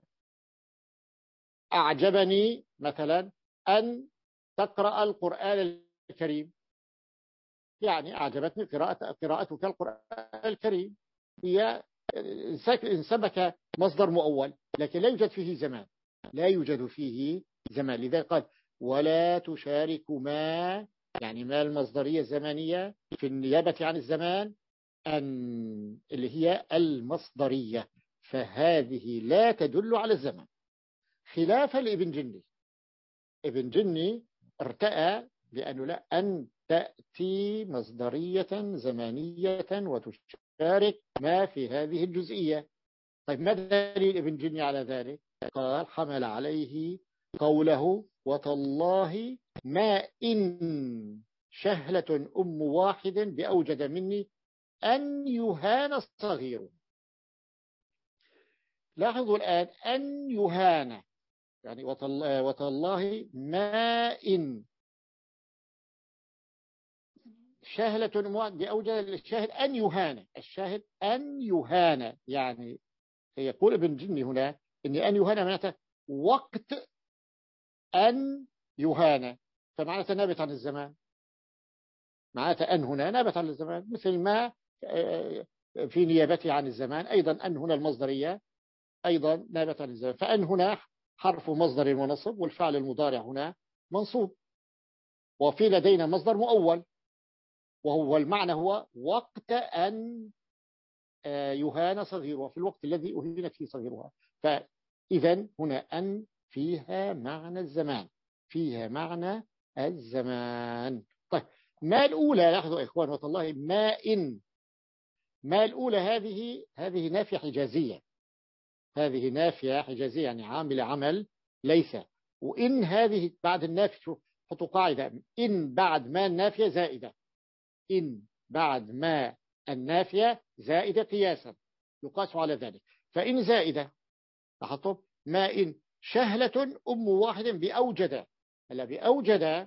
أعجبني مثلا أن تقرأ القرآن الكريم، يعني أعجبتني قراءة قراءتك القرآن الكريم، هي انسبك مصدر مؤول لكن لا يوجد فيه زمان، لا يوجد فيه زمان. لذلك قال ولا تشارك ما، يعني ما المصدرية الزمانية في النيابة عن الزمان أن اللي هي المصدرية، فهذه لا تدل على الزمان، خلافا لابن جني. ابن جني ارتأى لأنه لا أن تأتي مصدرية زمانية وتشارك ما في هذه الجزئية. طيب ما دليل ابن جني على ذلك؟ قال حمل عليه قوله وتالله ما إن شهلة أم واحد بأوجد مني أن يهان الصغير. لاحظوا الآن أن يهان، يعني وتالله ما إن شهلة أم واحد بأوجد، الشاهد أن يهان، الشاهد أن يهان، يعني يقول ابن جني هنا إن أن يهان معناته وقت أن يهان، فمعناته نابت عن الزمان، معناته أن هنا نابت عن الزمان، مثل ما في نيابته عن الزمان أيضا أن هنا المصدرية أيضا نابت عن الزمان، فأن هنا حرف مصدر ونصب والفعل المضارع هنا منصوب، وفي لدينا مصدر مؤول وهو المعنى هو وقت أن يهان صغيرها، في الوقت الذي أهينت فيه صغيرها. فإذا هنا أن فيها معنى الزمان، فيها معنى الزمان. طيب ما الأولى، لاحظوا يا إخوان والله، ما إن ما الأولى هذه هذه نافية حجازية، هذه نافية حجازية يعني عامل عمل ليس. وإن هذه بعد النافية، شوف حطوا قاعدة، إن بعد ما النافية زائدة، إن بعد ما النافية زائدة قياسا يقاس على ذلك، فإن زائدة لاحظوا ما إن شهلة أم واحد بأوجد، هلا بأوجد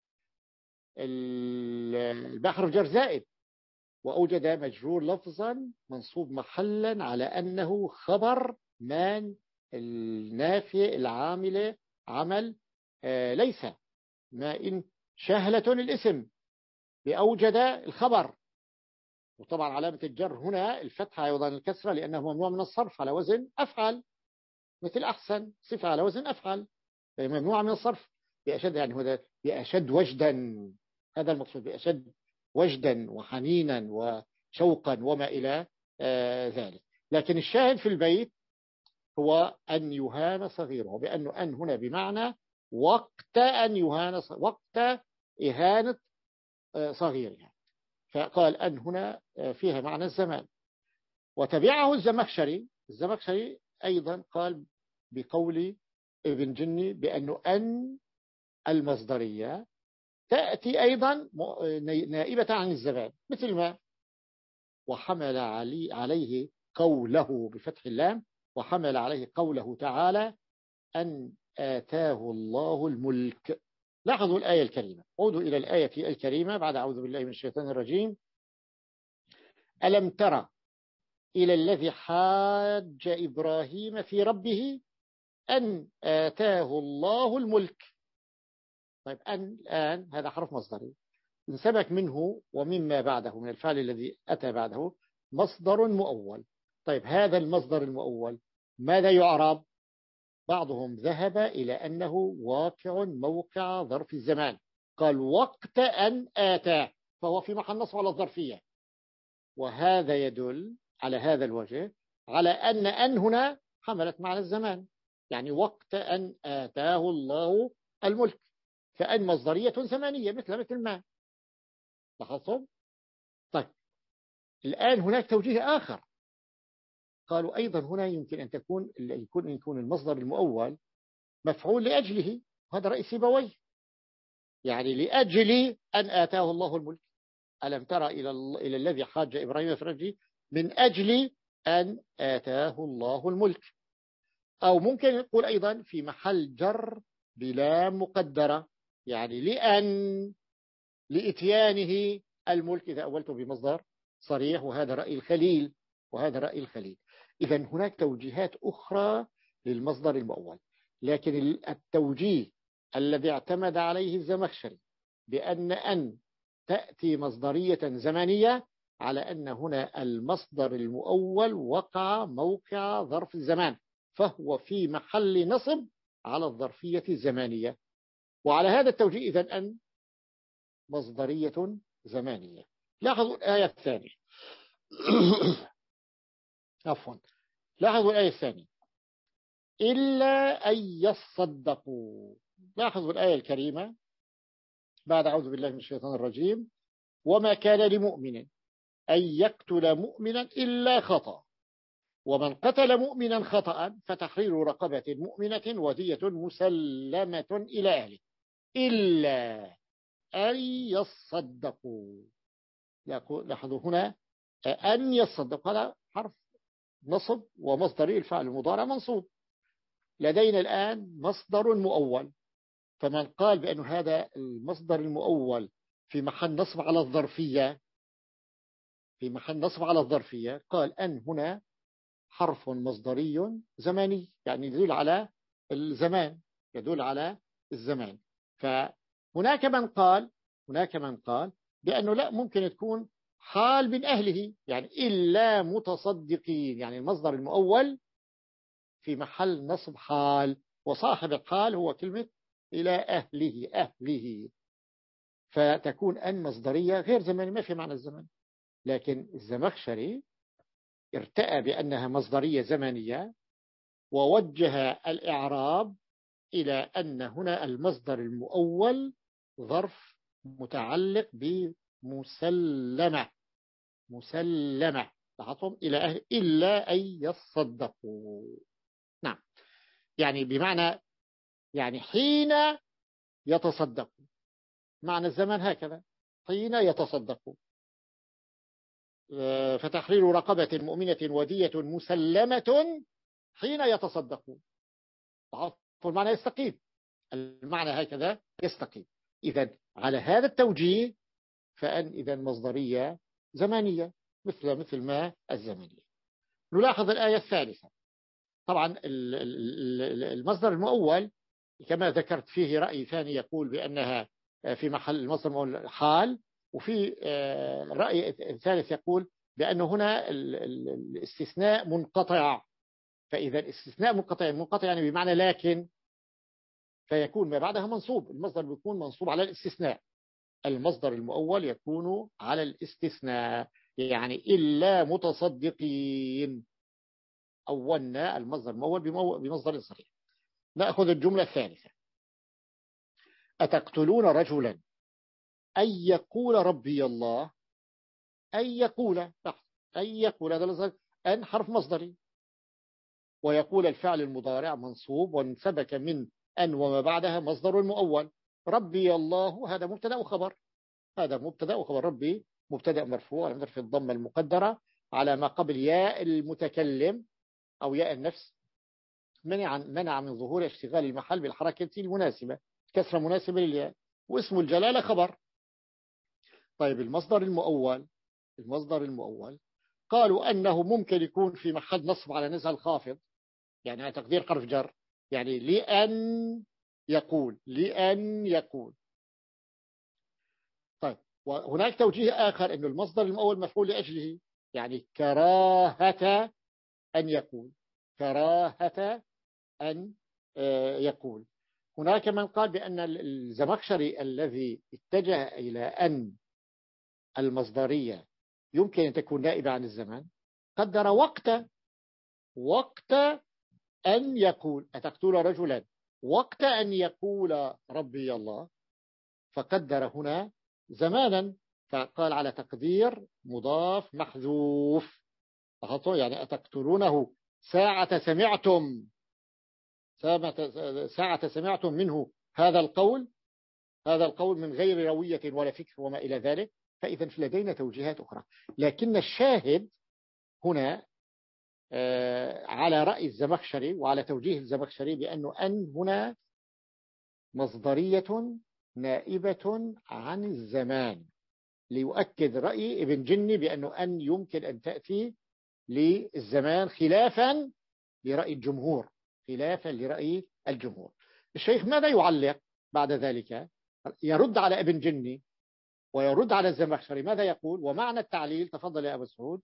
البحر جر زائد، وأوجد مجرور لفظا منصوب محلا على أنه خبر من النافية العاملة عمل آه ليس. ما إن شهلة الاسم بأوجد الخبر، وطبعا علامة الجر هنا الفتحة أيضا الكسرة لأنه ممنوع من الصرف على وزن أفعل، مثل أحسن صفة على وزن أفعل ممنوع من الصرف بأشد، يعني هذا بأشد وجدا، هذا المقصود بأشد وجدا وحنينا وشوقا وما إلى آه ذلك. لكن الشاهد في البيت هو أن يهان صغيره، بأنه أن هنا بمعنى وقت أن يهان، وقت إهانة صغيرها، فقال أن هنا فيها معنى الزمان. وتبعه الزمخشري، الزمخشري أيضا قال بقول ابن جني بأنه أن المصدرية تأتي أيضا نائبة عن الزمان، مثل ما وحمل علي عليه قوله بفتح اللام، وحمل عليه قوله تعالى أن آتاه الله الملك. لاحظوا الآية الكريمة، عودوا إلى الآية الكريمة بعد أعوذ بالله من الشيطان الرجيم. ألم ترى إلى الذي حاج إبراهيم في ربه أن آتاه الله الملك. طيب أن الآن هذا حرف مصدري انسبك منه ومما بعده من الفعل الذي أتى بعده مصدر مؤول. طيب هذا المصدر المؤول ماذا يعرب؟ بعضهم ذهب إلى أنه واقع موقع ظرف الزمان، قال وقت أن آتى، فهو في محل نصب على الظرفية، وهذا يدل على هذا الوجه على أن أن هنا حملت معنى الزمان، يعني وقت أن آتاه الله الملك، فأن مصدرية زمانية مثل مثل ما لاحظتم. طيب الآن هناك توجيه آخر، قالوا أيضا هنا يمكن أن تكون يكون يكون المصدر المؤول مفعول لأجله، هذا رأي سيبويه، يعني لأجل أن آتاه الله الملك. ألم ترى إلى إلى الذي حاج إبراهيم في ربه من أجل أن آتاه الله الملك. أو ممكن يقول أيضا في محل جر بلا مقدرة، يعني لأن لإتيانه الملك إذا أولته بمصدر صريح، وهذا رأي الخليل وهذا رأي الخليل. إذا هناك توجيهات أخرى للمصدر المؤول، لكن التوجيه الذي اعتمد عليه الزمخشري بأن أن تأتي مصدرية زمانية على أن هنا المصدر المؤول وقع موقع ظرف الزمان، فهو في محل نصب على الظرفية الزمانية. وعلى هذا التوجيه إذن أن مصدرية زمانية. لاحظوا الآية الثانية عفوا لاحظوا الآية الثانية إلا أن يصدقوا. لاحظوا الآية الكريمة بعد أعوذ بالله من الشيطان الرجيم: وما كان لمؤمن أن يقتل مؤمنا إلا خطأ، ومن قتل مؤمنا خطأ فتحرير رقبة مؤمنة ودية مسلمة إلى أهله إلا أن يصدقوا. لاحظوا هنا أن يصدقوا، هذا حرف نصب ومصدري الفعل المضارع منصوب. لدينا الآن مصدر مؤول، فمن قال بأن هذا المصدر المؤول في محل نصب على الظرفية في محل نصب على الظرفية قال أن هنا حرف مصدري زماني، يعني يدل على الزمان يدل على الزمان. فهناك من قال هناك من قال بأنه لا، ممكن تكون حال من أهله، يعني إلا متصدقين، يعني المصدر المؤول في محل نصب حال، وصاحب الحال هو كلمة إلى أهله أهله، فتكون أن مصدرية غير زمانية ما في معنى الزمان. لكن الزمخشري ارتأى بأنها مصدرية زمانية ووجه الإعراب إلى أن هنا المصدر المؤول ظرف متعلق بمسلمة مسلمة لاحظتم إلى أهل إلا أن يصدقوا. نعم، يعني بمعنى يعني حين يتصدقوا، معنى الزمان هكذا حين يتصدقوا. فتحرير رقبة مؤمنة ودية مسلمة حين يتصدقوا. المعنى يستقيم، المعنى هكذا يستقيم. إذن على هذا التوجيه فأن إذن مصدرية زمانية مثل مثل ما الزمنية. نلاحظ الآية الثالثة. طبعا المصدر المؤول كما ذكرت فيه رأي ثاني يقول بأنها في محل المصدر المؤول حال، وفي رأي ثالث يقول بأن هنا الاستثناء منقطع. فإذا الاستثناء منقطع منقطع يعني بمعنى لكن، فيكون ما بعدها منصوب، المصدر بيكون منصوب على الاستثناء. المصدر المؤول يكون على الاستثناء، يعني إلا متصدقين، أولنا المصدر المؤول بمصدر صحيح. نأخذ الجملة الثالثة: أتقتلون رجلا أن يقول ربي الله. أن يقول أن يقول هذا أن حرف مصدري، ويقول الفعل المضارع منصوب وانسبك من أن وما بعدها مصدر المؤول. ربي الله هذا مبتدأ وخبر هذا مبتدأ وخبر ربي مبتدأ مرفوع على في الضمة المقدرة على ما قبل ياء المتكلم أو ياء النفس، منع منع من ظهور اشتغال المحل بالحركة المناسبة، كسرة مناسبة للياء، واسم الجلالة خبر. طيب المصدر المؤول المصدر المؤول قالوا أنه ممكن يكون في محل نصب على نزع الخافض، يعني تقدير حرف جر، يعني لأن يقول لأن يقول. طيب وهناك توجيه آخر أن المصدر المؤول مفعول لأجله، يعني كراهة أن يقول كراهة أن يقول. هناك من قال بأن الزمخشري الذي اتجه إلى أن المصدرية يمكن أن تكون نائبة عن الزمان. قدر وقت وقت أن يقول أتقتل رجلا وقت أن يقول ربي الله، فقدر هنا زمانا، فقال على تقدير مضاف محذوف. يعني أتقتلونه ساعة سمعتم ساعة سمعتم منه هذا القول هذا القول من غير روية ولا فكر وما إلى ذلك. فإذا لدينا توجيهات أخرى، لكن الشاهد هنا على رأي الزمخشري وعلى توجيه الزمخشري بأنه أن هنا مصدرية نائبة عن الزمان، ليؤكد رأي ابن جني بأنه أن يمكن أن تأتي للزمان خلافا لرأي الجمهور خلافا لرأي الجمهور. الشيخ ماذا يعلق بعد ذلك؟ يرد على ابن جني ويرد على الزمخشري. ماذا يقول؟ ومعنى التعليل، تفضل يا أبو سعود.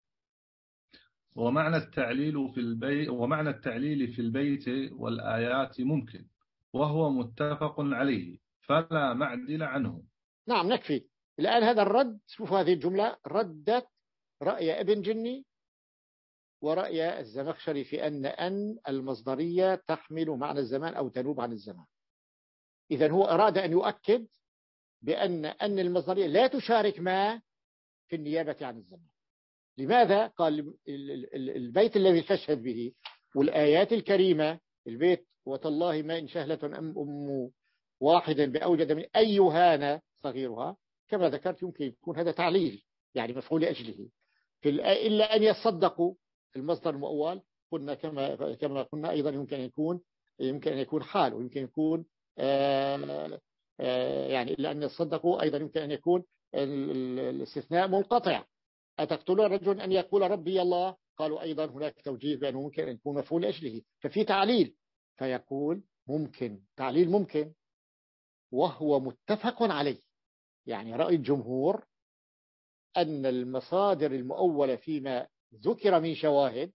ومعنى التعليل في البيت ومعنى التعليل في البيت والآيات ممكن وهو متفق عليه فلا معدل عنه. نعم نكفي الآن هذا الرد. شوف هذه الجملة ردت رأي ابن جني ورأي الزمخشري في أن أن المصدرية تحمل معنى الزمان أو تنوب عن الزمان. إذن هو أراد أن يؤكد بأن أن المصدرية لا تشارك ما في النيابة عن الزمان. لماذا؟ قال البيت الذي تشهد به والآيات الكريمة، البيت وتالله ما إن شهلة أم أم واحدا بأوجد من أيهان صغيرها، كما ذكرت يمكن يكون هذا تعليل يعني مفعول أجله. في إلا أن يصدقوا المصدر المؤول قلنا كما كما قلنا أيضا يمكن أن يكون يمكن أن يكون حال، ويمكن يكون آآ آآ يعني إلا أن يصدقوا أيضا يمكن أن يكون الاستثناء منقطع. أتقتلون رجل أن يقول ربي الله؟ قالوا أيضا هناك توجيه بأنه ممكن أن يكون مفعول أجله، ففي تعليل. فيقول ممكن تعليل ممكن وهو متفق عليه. يعني رأي الجمهور أن المصادر المؤولة فيما ذكر من شواهد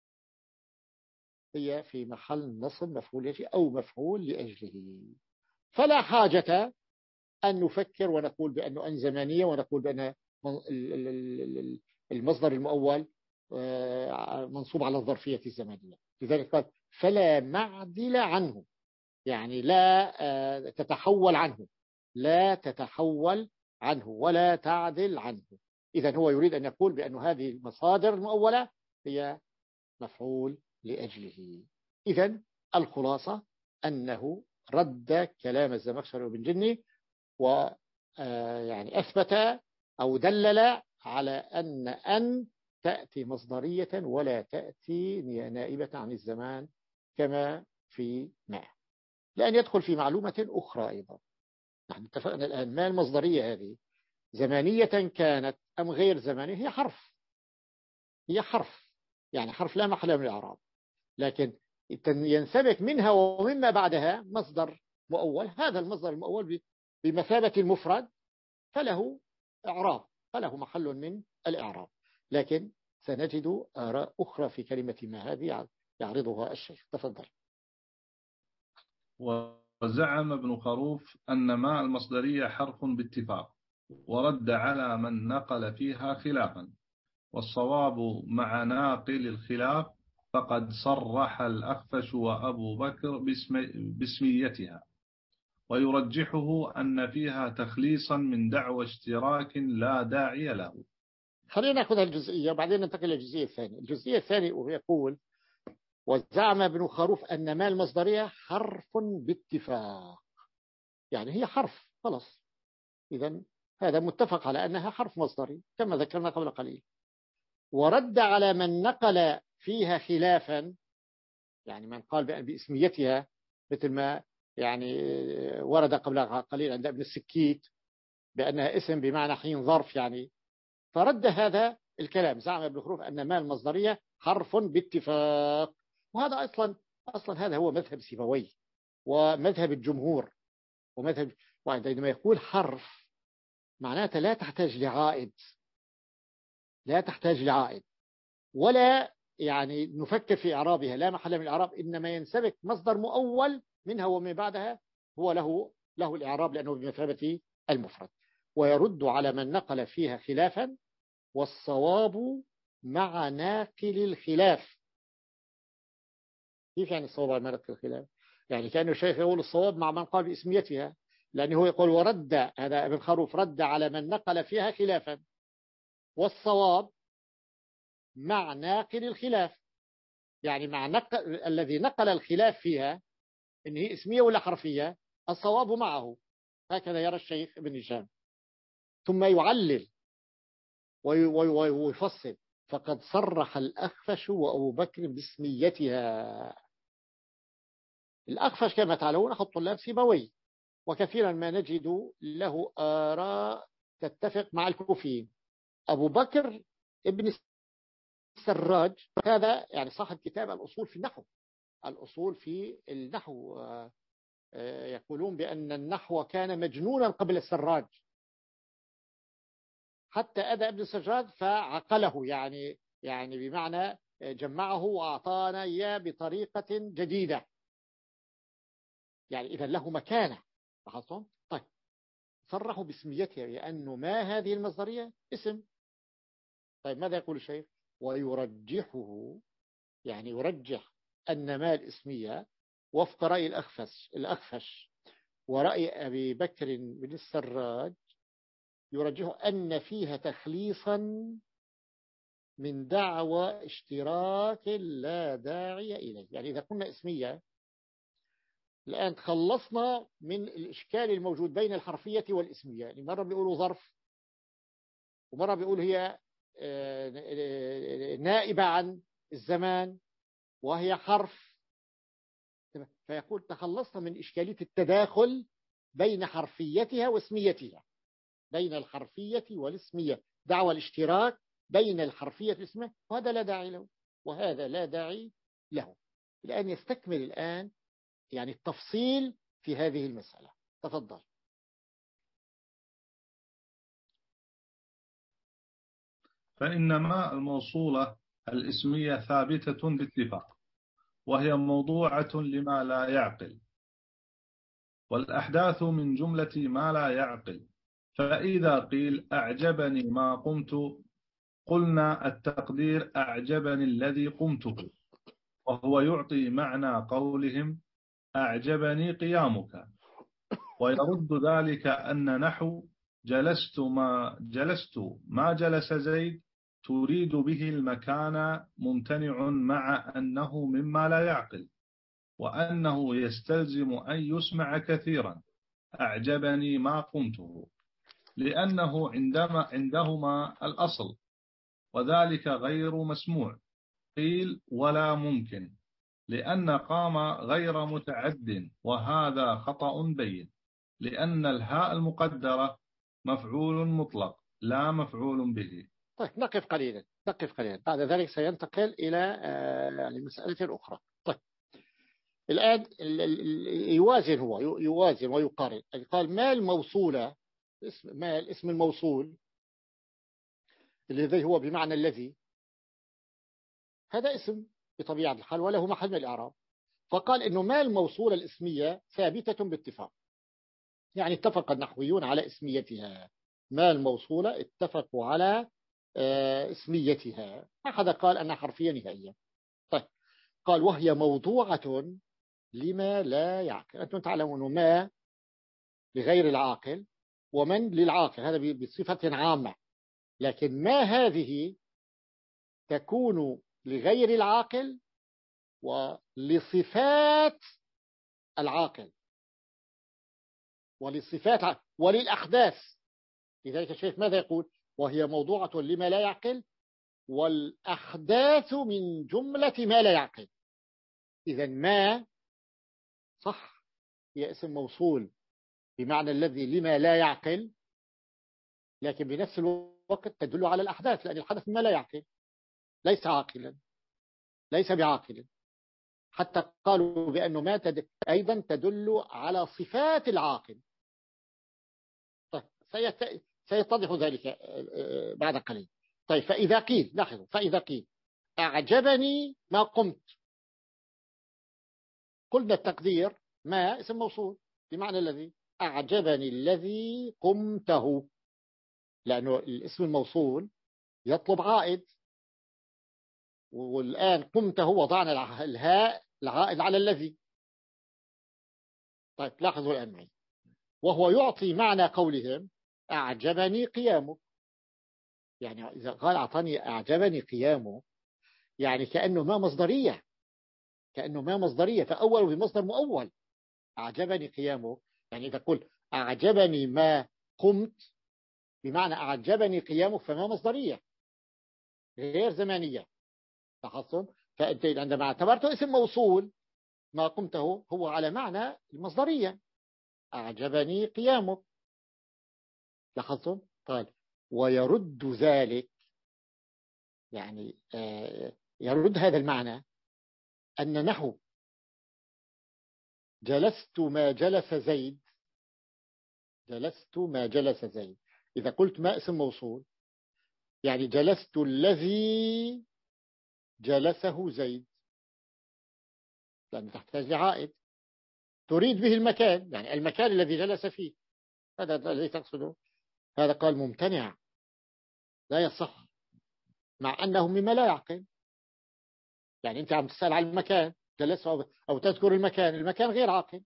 هي في محل نصب مفعول لأجله أو مفعول لأجله، فلا حاجة أن نفكر ونقول بأنه أن زمانية ونقول بأن المصدر المؤول منصوب على الظرفية الزمانية. لذلك قال فلا معدل عنه، يعني لا تتحول عنه لا تتحول عنه ولا تعدل عنه. إذن هو يريد أن يقول بأن هذه المصادر المؤولة هي مفعول لأجله. إذن الخلاصة أنه رد كلام الزمخشري وابن جني ويعني أثبت أو دلل على أن أن تأتي مصدرية ولا تأتي نائبة عن الزمان كما في ما. لأن يدخل في معلومة أخرى أيضا. نحن اتفقنا الآن ما المصدرية هذه؟ زمانية كانت أم غير زمانية؟ هي حرف هي حرف يعني حرف لا محل من الإعراب، لكن ينسبك منها ومما بعدها مصدر مؤول. هذا المصدر المؤول بمثابة المفرد فله إعراب، فله محل من الإعراب. لكن سنجد آراء أخرى في كلمة ما هذه يعرضها الشيخ. تفضل. وزعم ابن خروف أن ما المصدرية حرف باتفاق، ورد على من نقل فيها خلافا، والصواب مع ناقل الخلاف فقد صرح الأخفش وأبو بكر باسم باسميتها، ويرجحه أن فيها تخليصا من دعوى اشتراك لا داعي له. خلينا نأخذ الجزئية وبعدين ننتقل للجزئية الثانية. الجزئية الثانية ويقول وزعم ابن خروف أن ما المصدرية حرف باتفاق، يعني هي حرف خلاص. إذن هذا متفق على أنها حرف مصدري كما ذكرنا قبل قليل. ورد على من نقل فيها خلافا، يعني من قال باسميتها مثل ما يعني ورد قبل قليل عند ابن السكيت بأنها اسم بمعنى حين ظرف يعني. فرد هذا الكلام. زعم ابن خروف أن ما المصدرية حرف باتفاق، وهذا أصلا أصلا هذا هو مذهب سيبويه ومذهب الجمهور ومذهب. وعندما يقول حرف معناته لا تحتاج لعائد لا تحتاج لعائد ولا يعني نفكر في إعرابها، لا محل من الإعراب، إنما ينسبك مصدر مؤول منها ومن بعدها هو له له الإعراب لأنه بمثابة المفرد. ويرد على من نقل فيها خلافا والصواب مع ناقل الخلاف. كيف يعني الصواب مع ناقل الخلاف؟ يعني كأنه الشيخ يقول الصواب مع من قال باسميتها، لأنه هو يقول ورد، هذا ابن خروف رد على من نقل فيها خلافا، والصواب مع ناقل الخلاف، يعني مع نقل الذي نقل الخلاف فيها إن هي اسمية ولا حرفية، الصواب معه. هكذا يرى الشيخ ابن هشام، ثم يعلل ويفصل. فقد صرح الأخفش وأبو بكر باسميتها. الأخفش كما تعلمون أخذ طلاب سيبوي، وكثيرا ما نجد له آراء تتفق مع الكوفيين. أبو بكر ابن السراج هذا يعني صاحب كتاب الأصول في النحو. الأصول في النحو يقولون بأن النحو كان مجنونا قبل السراج، حتى أتى ابن السراج فعقله، يعني يعني بمعنى جمعه وأعطانا إياه بطريقة جديدة، يعني إذا له مكانة. لاحظتم؟ طيب صرحوا باسميتها لأنه ما هذه المصدرية اسم. طيب ماذا يقول الشيخ؟ ويرجحه، يعني يرجح أن ما الاسمية وفق رأي الأخفش, الأخفش ورأي أبي بكر بن السراج، يرجح أن فيها تخليصا من دعوى اشتراك لا داعي إليه. يعني إذا كنا اسمية الآن تخلصنا من الإشكال الموجود بين الحرفية والاسمية. يعني مرة بيقولوا ظرف، ومرة بيقولوا هي نائبة عن الزمان وهي حرف، فيقول تخلصنا من إشكالية التداخل بين حرفيتها واسميتها، بين الحرفية والاسمية، دعوى الاشتراك بين الحرفية والاسمية، وهذا لا داعي له، وهذا لا داعي له. الآن يستكمل الآن يعني التفصيل في هذه المسألة. تفضل. فإنما الموصولة الاسمية ثابتة باتفاق، وهي موضوعة لما لا يعقل، والأحداث من جملة ما لا يعقل. فإذا قيل أعجبني ما قمت، قلنا التقدير أعجبني الذي قمته، وهو يعطي معنى قولهم أعجبني قيامك. ويرد ذلك أن نحو جلست ما جلست ما جلس زيد تريد به المكان ممتنع، مع أنه مما لا يعقل، وأنه يستلزم أن يسمع كثيرا أعجبني ما قمته، لأنه عندما عندهما الأصل، وذلك غير مسموع. قيل ولا ممكن، لأن قام غير متعد، وهذا خطأ بين، لأن الهاء المقدرة مفعول مطلق لا مفعول به. طيب نقف قليلا، نقف قليلا، بعد ذلك سينتقل إلى يعني مسألة أخرى. طيب الآن يوازن، هو يوازن ويقارن. قال ما الموصولة، اسم ما الاسم الموصول الذي هو بمعنى الذي، هذا اسم بطبيعة الحال وله محل من الإعراب. فقال إنه ما الموصولة الاسمية ثابتة باتفاق، يعني اتفق النحويون على اسميتها. ما الموصولة اتفقوا على اسميتها، ما حدا قال أنها حرفية نهائية. طيب قال وهي موضوعة لما لا يعقل. أنتم تعلمون ما لغير العاقل ومن للعاقل، هذا بصفة عامة، لكن ما هذه تكون لغير العاقل ولصفات العاقل، ولصفات وللأحداث. لذلك الشيخ ماذا يقول؟ وهي موضوعة لما لا يعقل والأحداث من جملة ما لا يعقل. إذا ما صح هي اسم موصول بمعنى الذي لما لا يعقل، لكن بنفس الوقت تدل على الأحداث، لأن الحدث ما لا يعقل ليس عاقلا، ليس بعاقل. حتى قالوا بأنه ما تد... أيضا تدل على صفات العاقل. طيب سيت... سيتضح ذلك بعد قليل. طيب فإذا قيل، لاحظوا، فإذا قيل أعجبني ما قمت، قلنا التقدير ما اسم موصول بمعنى الذي، أعجبني الذي قمته، لأنه الاسم الموصول يطلب عائد، والآن قمته وضعنا الهاء العائد على الذي. طيب لاحظوا الآن معي، وهو يعطي معنى قولهم أعجبني قيامك. يعني إذا قال أعطاني أعجبني قيامه، يعني كأنه ما مصدرية، كأنه ما مصدرية، فأول بمصدر مؤول. أعجبني قيامه، يعني إذا قلت أعجبني ما قمت بمعنى أعجبني قيامك، فما مصدرية غير زمانية. لاحظتم؟ فأنت عندما اعتبرته اسم موصول ما قمته هو على معنى المصدرية، أعجبني قيامك. لاحظتم؟ قال ويرد ذلك، يعني يرد هذا المعنى أن نحو جلست ما جلس زيد، جلست ما جلس زيد، إذا قلت ما اسم موصول يعني جلست الذي جلسه زيد، لأن تحتاج لعائد تريد به المكان، يعني المكان الذي جلس فيه، هذا الذي تقصده. هذا قال ممتنع لا يصح، مع أنه مما لا يعقل. يعني أنت عم تسأل عن المكان جلس أو تذكر المكان، المكان غير عاقل،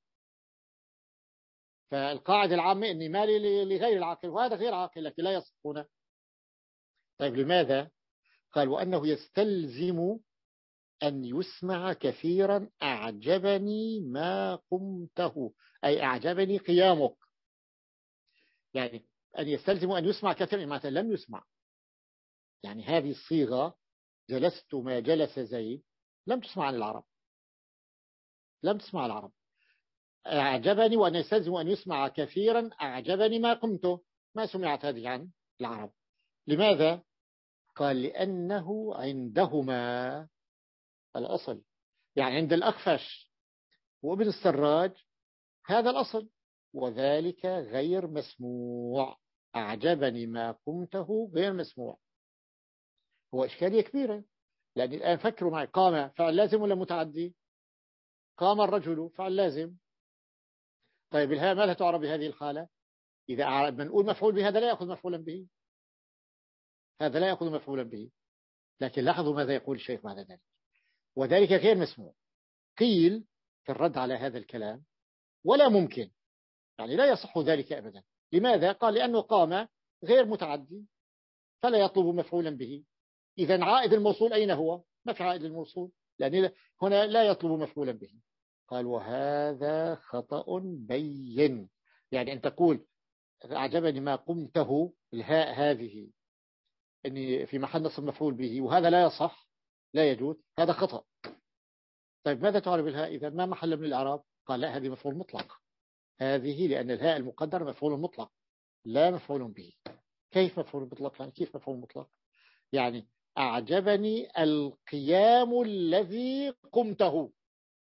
فالقاعدة العامة أني مالي لغير العاقل، وهذا غير عاقل لكن لا يصح هنا. طيب لماذا؟ قال وأنه يستلزم أن يسمع كثيرا أعجبني ما قمته، أي أعجبني قيامك. يعني أن يستلزم أن يسمع كثيرا، معناتها لم يسمع. يعني هذه الصيغة جلست ما جلس زيد لم تسمع عن العرب، لم تسمع العرب. أعجبني وأن يستلزم أن يسمع كثيرا أعجبني ما قمته، ما سمعت هذه عن العرب. لماذا؟ قال لأنه عندهما الأصل، يعني عند الأخفش وابن السراج هذا الأصل، وذلك غير مسموع. أعجبني ما قمته غير مسموع، هو إشكالية كبيرة. لأن الآن فكروا معي، قام فعل لازم ولا متعدي؟ قام الرجل فعل لازم. طيب الهاء ماذا تعرف بهذه الحالة؟ إذا بنقول مفعول به هذا لا يأخذ مفعولا به، هذا لا يأخذ مفعولا به. لكن لاحظوا ماذا يقول الشيخ بعد ذلك، وذلك غير مسموع. قيل في الرد على هذا الكلام ولا ممكن، يعني لا يصح ذلك أبدا. لماذا؟ قال لأنه قام غير متعدي فلا يطلب مفعولا به. إذا عائد الموصول أين هو؟ ما في عائد الموصول، لأن هنا لا يطلب مفعولا به. قال وهذا خطأ بين. يعني أن تقول أعجبني ما قمته، الهاء هذه أني في محل نصب مفعول به، وهذا لا يصح لا يجوز، هذا خطأ. طيب ماذا تعرف الهاء إذا؟ ما محل من الإعراب؟ قال لا هذه مفعول مطلق، هذه لأن الهاء المقدر مفعول مطلق لا مفعول به. كيف مفعول مطلق؟ يعني كيف مفعول مطلق؟ يعني أعجبني القيام الذي قمته،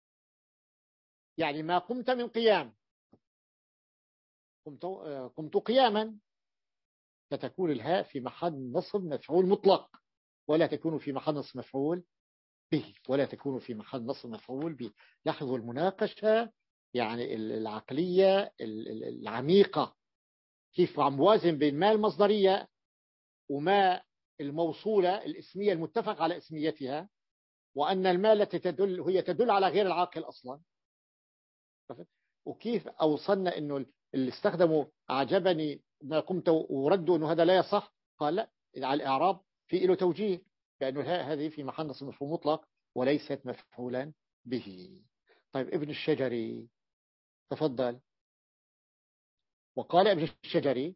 يعني ما قمت من قيام، قمت, قمت قياما، فتكون الهاء في محل نصب مفعول مطلق، ولا تكون في محل نصب مفعول به، ولا تكون في محل نصب مفعول به. لاحظوا المناقشة يعني العقلية العميقة، كيف عم وازن بين ما المصدرية وما الموصولة الاسمية المتفق على اسميتها، وأن المال التي تدل هي تدل على غير العاقل أصلا. وكيف أوصلنا أنه اللي استخدموا أعجبني ما قمت وردوا أنه هذا لا يصح. قال لا، على الإعراب في له توجيه بأنه الهاء هذه في محل نصب مفعول مطلق وليست مفعولا به. طيب ابن الشجري تفضل. وقال ابن الشجري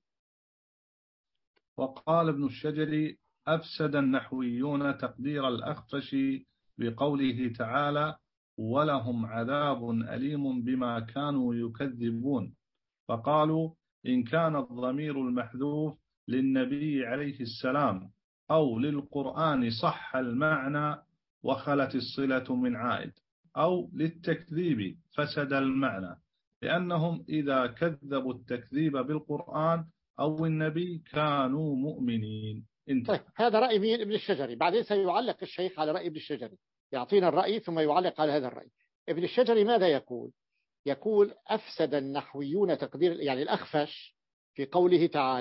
وقال ابن الشجري أفسد النحويون تقدير الأخفش بقوله تعالى ولهم عذاب أليم بما كانوا يكذبون، فقالوا إن كان الضمير المحذوف للنبي عليه السلام أو للقرآن صح المعنى وخلت الصلة من عائد، أو للتكذيب فسد المعنى، لأنهم إذا كذبوا التكذيب بالقرآن أو النبي كانوا مؤمنين. طيب هذا رأي مين؟ ابن الشجري. بعدين سيعلق الشيخ على رأي ابن الشجري، يعطينا الرأي ثم يعلق على هذا الرأي. ابن الشجري ماذا يقول؟ يقول أفسد النحويون تقدير، يعني الأخفش في قوله تعالى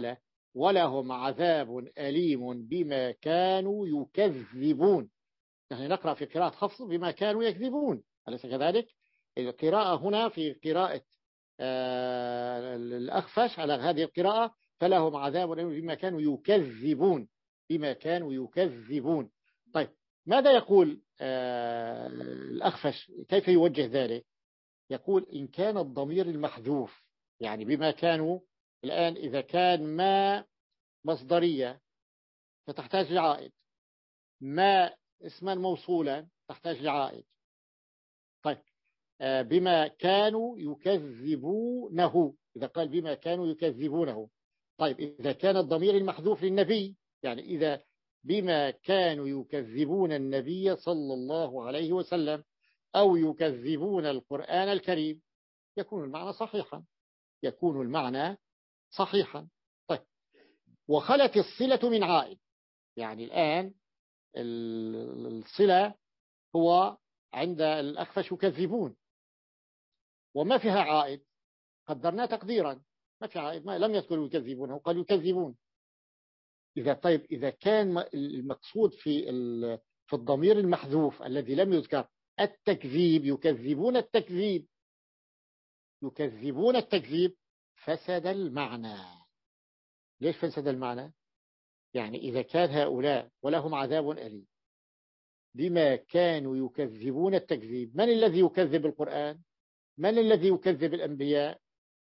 ولهم عذاب أليم بما كانوا يكذبون. نحن نقرأ في قراءة حفص بما كانوا يكذبون، أليس كذلك؟ القراءة هنا في قراءة آه الأخفش على هذه القراءة فلهم عذاب أليم بما كانوا يكذبون، بما كانوا يكذبون. طيب ماذا يقول آه الأخفش؟ كيف يوجه ذلك؟ يقول إن كان الضمير المحذوف، يعني بما كانوا الآن إذا كان ما مصدرية فتحتاج لعائد، ما اسما موصولا تحتاج لعائد. طيب آه بما كانوا يكذبونه، إذا قال بما كانوا يكذبونه، طيب إذا كان الضمير المحذوف للنبي، يعني إذا بما كانوا يكذبون النبي صلى الله عليه وسلم أو يكذبون القرآن الكريم، يكون المعنى صحيحا، يكون المعنى صحيحا. طيب وخلت الصلة من عائد، يعني الآن الصلة هو عند الأخفش يكذبون وما فيها عائد، قدرنا تقديرا ما في عائد، ما لم يذكروا يكذبونه قال يكذبون. إذا طيب إذا كان المقصود في في الضمير المحذوف الذي لم يذكر التكذيب، يكذبون التكذيب، يكذبون التكذيب، فسد المعنى. ليش فسد المعنى؟ يعني إذا كان هؤلاء ولهم عذاب أليم بما كانوا يكذبون التكذيب، من الذي يكذب القرآن؟ من الذي يكذب الأنبياء؟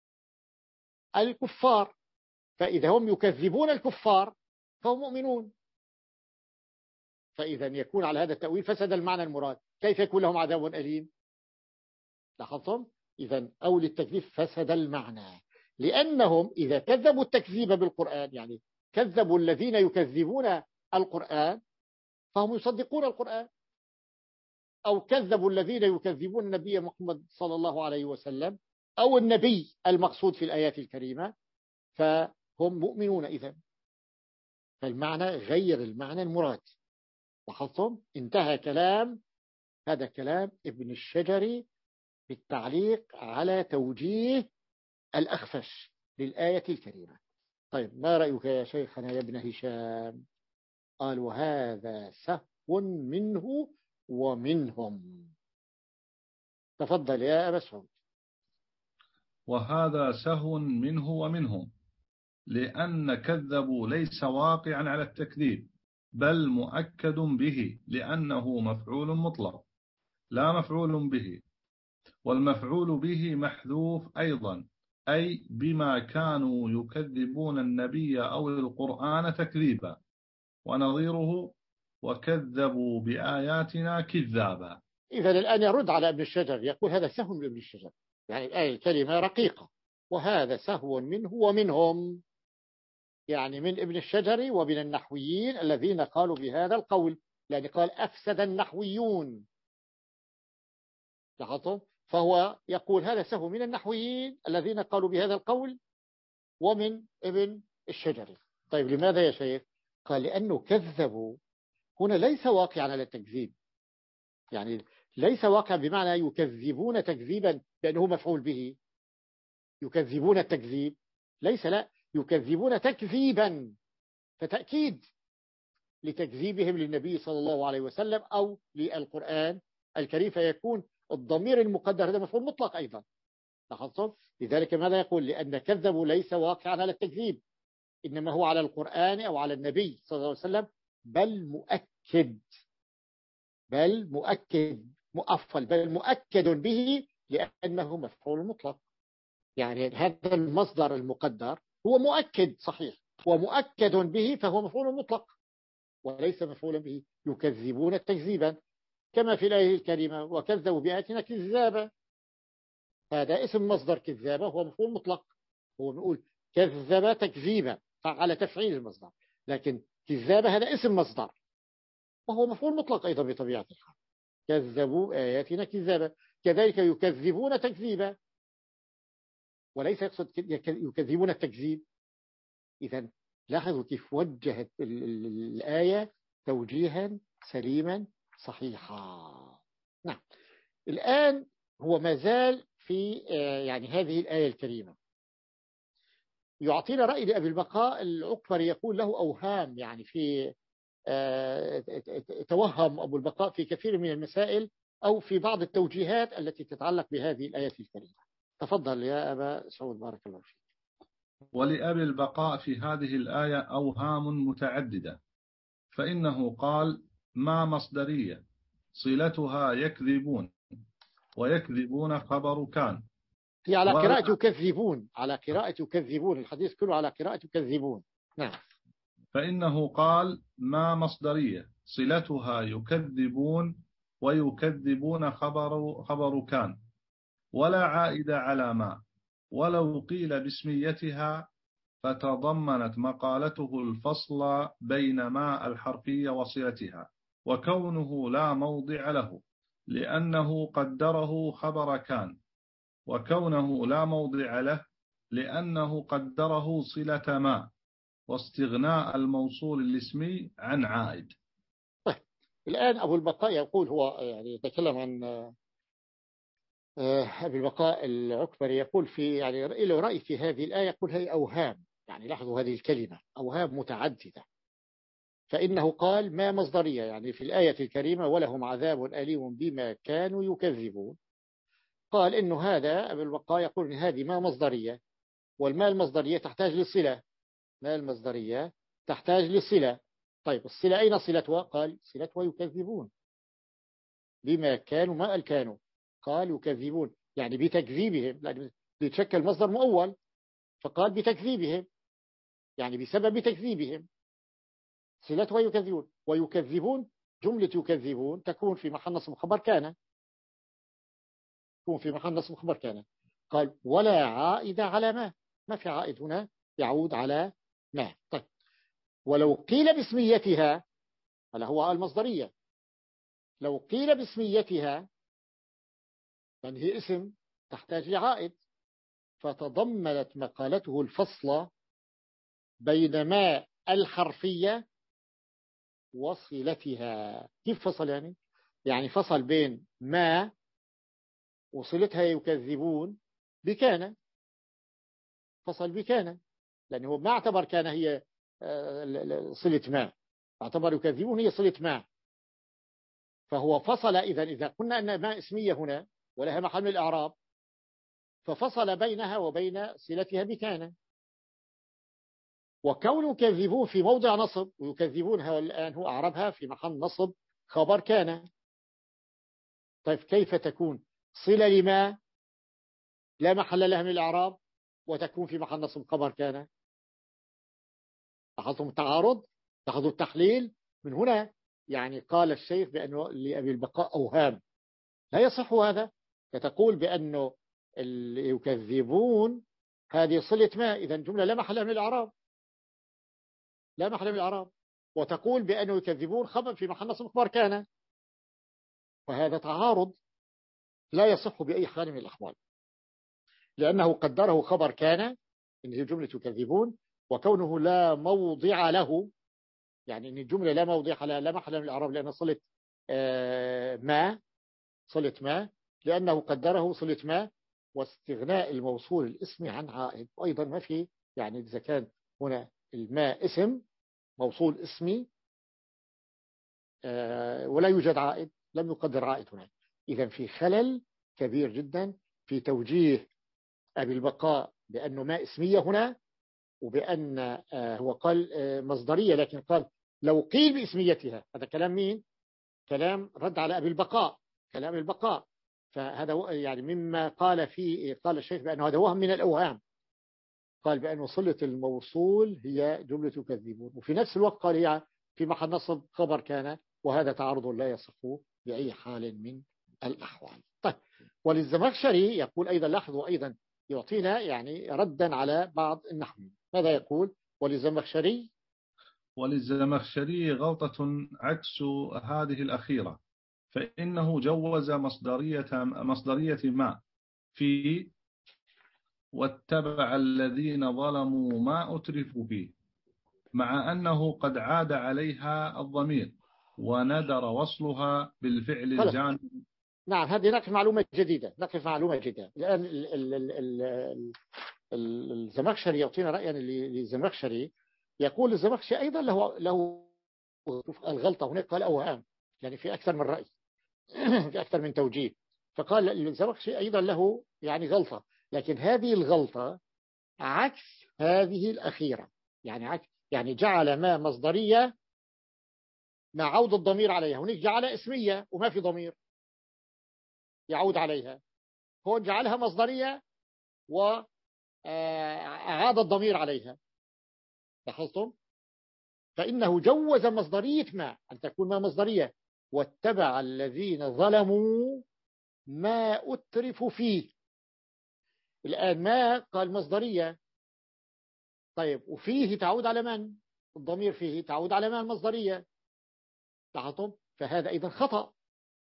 الكفار. فإذا هم يكذبون الكفار فهم مؤمنون، فإذا يكون على هذا التأويل فسد المعنى المراد. كيف يكون لهم عذاب أليم؟ لاحظتم؟ إذا أول التكذيب فسد المعنى، لأنهم إذا كذبوا التكذيب بالقرآن، يعني كذبوا الذين يكذبون القرآن فهم يصدقون القرآن، أو كذبوا الذين يكذبون النبي محمد صلى الله عليه وسلم أو النبي المقصود في الآيات الكريمة، فهم مؤمنون. إذن فالمعنى غير المعنى المراد. لاحظتم؟ انتهى كلام، هذا كلام ابن الشجري بالتعليق على توجيه الأخفش للآية الكريمة. طيب ما رأيك يا شيخنا يا ابن هشام؟ قال وهذا سهو منه ومنهم. تفضل يا أبا سعود. وهذا سهو منه ومنهم، لأن كذبوا ليس واقعا على التكذيب بل مؤكد به، لأنه مفعول مطلق لا مفعول به، والمفعول به محذوف أيضا، أي بما كانوا يكذبون النبي أو القرآن تكذيبا، ونظيره وكذبوا بآياتنا كذابا. إذا الآن يرد على ابن الشجر، يقول هذا سهو من ابن الشجر، يعني الآية الكلمة رقيقة، وهذا سهو منه ومنهم، يعني من ابن الشجر ومن النحويين الذين قالوا بهذا القول، لأن قال أفسد النحويون. لاحظتم؟ فهو يقول هذا سهو من النحويين الذين قالوا بهذا القول ومن ابن الشجر. طيب لماذا يا شيخ؟ قال لأنه كذبوا هنا ليس واقعا على التكذيب، يعني ليس واقع بمعنى يكذبون تكذيبا بأنه مفعول به، يكذبون التكذيب ليس، لا، يكذبون تكذيبا، فتأكيد لتكذيبهم للنبي صلى الله عليه وسلم أو للقرآن الكريم، فيكون الضمير المقدر هذا مفعول مطلق أيضا. لاحظتم؟ لذلك ماذا يقول؟ لأن كذبوا ليس واقعا على التكذيب، إنما هو على القرآن أو على النبي صلى الله عليه وسلم، بل مؤكد، بل مؤكد مؤفل، بل مؤكد به لأنه مفعول مطلق. يعني هذا المصدر المقدر هو مؤكد صحيح، ومؤكد به فهو مفعول مطلق وليس مفعولا به. يكذبون تكذيبا كما في الآية الكريمة وكذبوا بآياتنا كذابا، هذا اسم مصدر كذابة هو مفعول مطلق، هو بيقول كذب تكذيبا على تفعيل المصدر، لكن كذابة هذا اسم مصدر وهو مفعول مطلق أيضا بطبيعة الحال. كذبوا آياتنا كذابا، كذلك يكذبون تكذيبا وليس يقصد يكذبون التكذيب. إذا لاحظوا كيف وجهت الآية توجيها سليما صحيحا. نعم. الآن هو ما زال في يعني هذه الآية الكريمة، يعطينا رأي لأبي البقاء العكبري يقول له أوهام، يعني في توهم أبو البقاء في كثير من المسائل أو في بعض التوجيهات التي تتعلق بهذه الآية الكريمة. تفضل يا أبا سعود بارك الله فيك. ولأبي البقاء في هذه الآية أوهام متعددة، فإنه قال ما مصدرية صلتها يكذبون، ويكذبون خبر كان. هي على ولا قراءة يكذبون، على قراءة يكذبون، الحديث كله على قراءة يكذبون. نعم. فإنه قال ما مصدرية صلتها يكذبون، ويكذبون خبر, خبر كان، ولا عائد على ما، ولو قيل باسميتها فتضمنت مقالته الفصل بين ما الحرفية وصلتها، وكونه لا موضع له لأنه قدره خبر كان، وكونه لا موضع له لأنه قدره صلة ما، واستغناء الموصول الاسمي عن عائد. طيب الآن أبو البقاء يقول، هو يعني يتكلم عن أبي البقاء العكبري، يقول في يعني له رأي في هذه الآية، يقول هي أوهام، يعني لاحظوا هذه الكلمة أوهام متعددة. فإنه قال ما مصدرية، يعني في الآية الكريمة ولهم عذاب أليم بما كانوا يكذبون. قال إنه هذا أبي البقاء يقول إن هذه ما مصدرية، والما المصدرية تحتاج للصلة، ما المصدرية تحتاج للصلة. طيب الصلة أين صلتها؟ قال صلتها يكذبون بما كانوا، ما قال كانوا، قال يكذبون يعني بتكذيبهم، لأن بيتشكل مصدر مؤول، فقال بتكذيبهم يعني بسبب تكذيبهم صلتها يكذبون. ويكذبون جملة يكذبون تكون في محل نصب خبر كان، تكون في محل نصب خبر كان. قال ولا عائد على ما، ما في عائد هنا يعود على ما. طيب ولو قيل باسميتها، هذا هو المصدرية، لو قيل باسميتها يعني هي اسم تحتاج لعائد، فتضمنت مقالته الفصل بين ما الحرفية وصلتها. كيف فصل يعني؟ يعني فصل بين ما وصلتها يكذبون بكان، فصل بكان، لأنه هو ما اعتبر كان هي صلة ما، اعتبر يكذبون هي صلة ما، فهو فصل. إذا إذا قلنا أن ما اسمية هنا ولها محل من الإعراب، ففصل بينها وبين صلتها بكان. وكون يكذبون في موضع نصب، ويكذبونها الآن هو أعربها في محل نصب خبر كان. طيب كيف تكون صلة لما لا محل لها من الإعراب وتكون في محل نصب خبر كان؟ لاحظتم التعارض، لاحظوا التحليل من هنا. يعني قال الشيخ بأنه لأبي البقاء أوهام، لا يصح هذا. فتقول بأنه اللي يكذبون هذه صلة ما، إذا جملة لا محل من الإعراب، لا محل من الإعراب، وتقول بأنه يكذبون خبر في محل نصب خبر كان، وهذا تعارض لا يصح بأي حال من الأحوال، لأنه قدره خبر كان إن هي جملة يكذبون، وكونه لا موضع له، يعني إن الجملة لا موضع لها لا محل من الإعراب لأنها صلة ما، صلة ما، لأنه قدره صلة ما، واستغناء الموصول الاسم عن عائد. وأيضا ما في، يعني إذا كان هنا الماء اسم موصول اسمي ولا يوجد عائد، لم يقدر عائد هنا، إذا في خلل كبير جدا في توجيه أبي البقاء بأنه ما اسمية هنا، وبأن هو قال مصدرية، لكن قال لو قيل باسميتها. هذا كلام مين؟ كلام رد على أبي البقاء، كلام البقاء. فهذا يعني مما قال فيه، قال الشيخ بأنه هذا وهم من الأوهام، قال بأنه صلة الموصول هي جملة يكذبون، وفي نفس الوقت قال هي في محل نصب خبر كان، وهذا تعارض لا يصح بأي حال من الأحوال. طيب وللزمخشري يقول أيضا، لاحظوا أيضا يعطينا يعني ردا على بعض النحو. ماذا يقول؟ وللزمخشري وللزمخشري غلطة عكس هذه الأخيرة، فإنه جوز مصدرية مصدرية ما في واتبع الذين ظلموا ما أترفوا فيه، مع أنه قد عاد عليها الضمير وندر وصلها بالفعل الجانب. نعم، هذه نقف معلومة جديدة، نقف معلومة جديدة. الآن ال ال ال ال الزمخشري يعطينا رأيا للزمخشري، يقول الزمخشري أيضا له له الغلطة هناك، قال أوهام، يعني في أكثر من رأي في أكثر من توجيه. فقال الزمخشري أيضا له يعني غلطة، لكن هذه الغلطة عكس هذه الأخيرة، يعني عكس، يعني جعل ما مصدرية مع عود الضمير عليها، هناك جعل اسمية وما في ضمير يعود عليها، هون جعلها مصدرية وأعاد الضمير عليها. لاحظتم؟ فإنه جوز مصدرية ما أن تكون ما مصدرية، واتبع الذين ظلموا ما أترفوا فيه. الآن ما قال مصدرية، طيب وفيه تعود على من؟ الضمير فيه تعود على من المصدرية. لاحظتم؟ فهذا أيضا خطأ،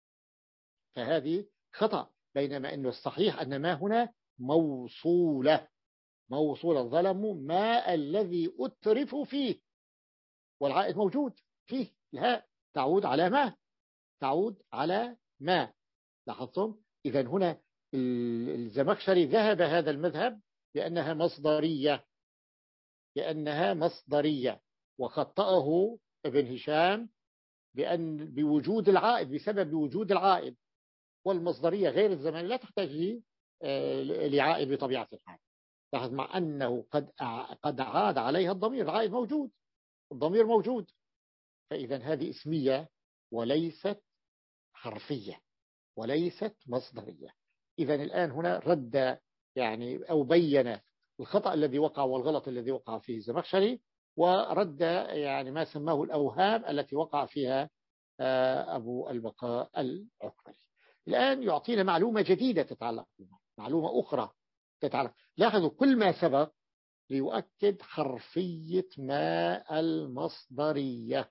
فهذه خطأ، بينما أنه الصحيح أن ما هنا موصولة، موصولة ظلموا ما الذي أترفوا فيه، والعائد موجود فيه، الهاء تعود على ما، تعود على ما. لاحظتم؟ إذا هنا الزمخشري ذهب هذا المذهب بأنها مصدرية، بأنها مصدرية، وخطأه ابن هشام بأن بوجود العائد، بسبب وجود العائد، والمصدرية غير الزمان لا تحتاج لعائد بطبيعة الحال. لاحظ مع أنه قد قد عاد عليها الضمير، العائد موجود، الضمير موجود، فإذا هذه اسمية وليست حرفية وليست مصدرية. إذا الآن هنا رد يعني أو بين الخطأ الذي وقع والغلط الذي وقع فيه الزمخشري، ورد يعني ما سماه الأوهام التي وقع فيها أبو البقاء العكبري. الآن يعطينا معلومة جديدة تتعلق بها، معلومة أخرى تتعلق. لاحظوا كل ما سبق ليؤكد حرفية ما المصدرية.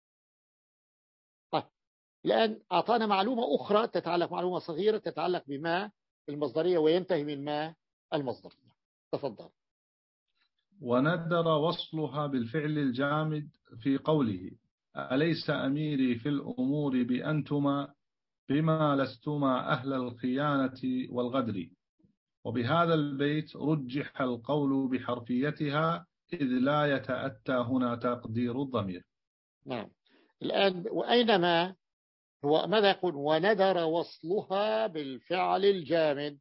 طيب الآن أعطانا معلومة أخرى تتعلق، معلومة صغيرة تتعلق بما المصدرية وينتهي من ما المصدرية. تفضل. وندر وصلها بالفعل الجامد في قوله أليس أميري في الأمور بأنتما بما لستما أهل الخيانة والغدر. وبهذا البيت رجح القول بحرفيتها إذ لا يتأتى هنا تقدير الضمير. نعم. الآن وأينما هو ماذا يقول؟ وندر وصلها بالفعل الجامد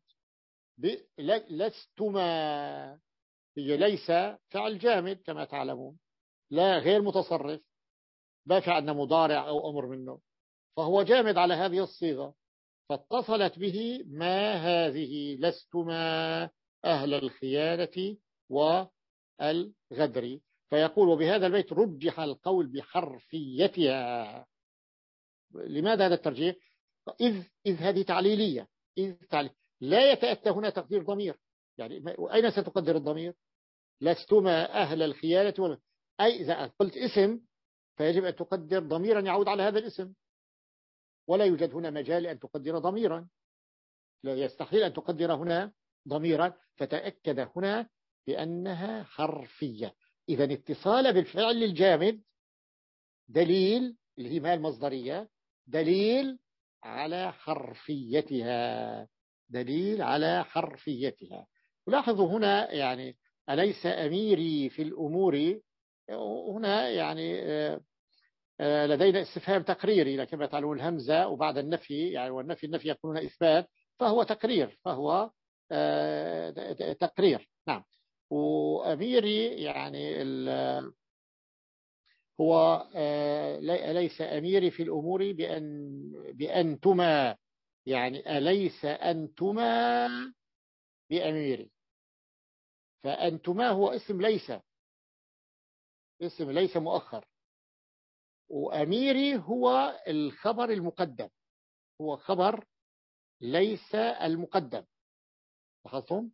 لستما، هي ليس فعل جامد كما تعلمون، لا غير متصرف، ما في عندنا مضارع أو أمر منه، فهو جامد على هذه الصيغة، فاتصلت به ما هذه لستما أهل الخيانة والغدر. فيقول وبهذا البيت رجح القول بحرفيتها. لماذا هذا الترجيح؟ إذ, إذ هذه تعليلية، إذ تعليل. لا يتأتى هنا تقدير ضمير، يعني أين ستقدر الضمير؟ لستما أهل الخيانة والغدر، أي إذا قلت اسم فيجب أن تقدر ضميرا يعود على هذا الاسم، ولا يوجد هنا مجال أن تقدر ضميرا، لا يستحيل أن تقدر هنا ضميرا، فتأكد هنا بأنها حرفية. إذا اتصال بالفعل الجامد دليل، اللي هي ما المصدرية، دليل على حرفيتها، دليل على حرفيتها. ولاحظوا هنا يعني أليس أميري في الأمور، هنا يعني لدينا استفهام تقريري، لكن ما تعلمون الهمزة وبعد النفي، يعني والنفي النفي يكون إثبات، فهو تقرير، فهو تقرير. نعم. وأميري يعني هو ليس أميري في الأمور بأن بأنتما، يعني أليس أنتما بأميري، فأنتما هو اسم ليس، اسم ليس مؤخر، وأميري هو الخبر المقدم، هو خبر ليس المقدم. لاحظتم؟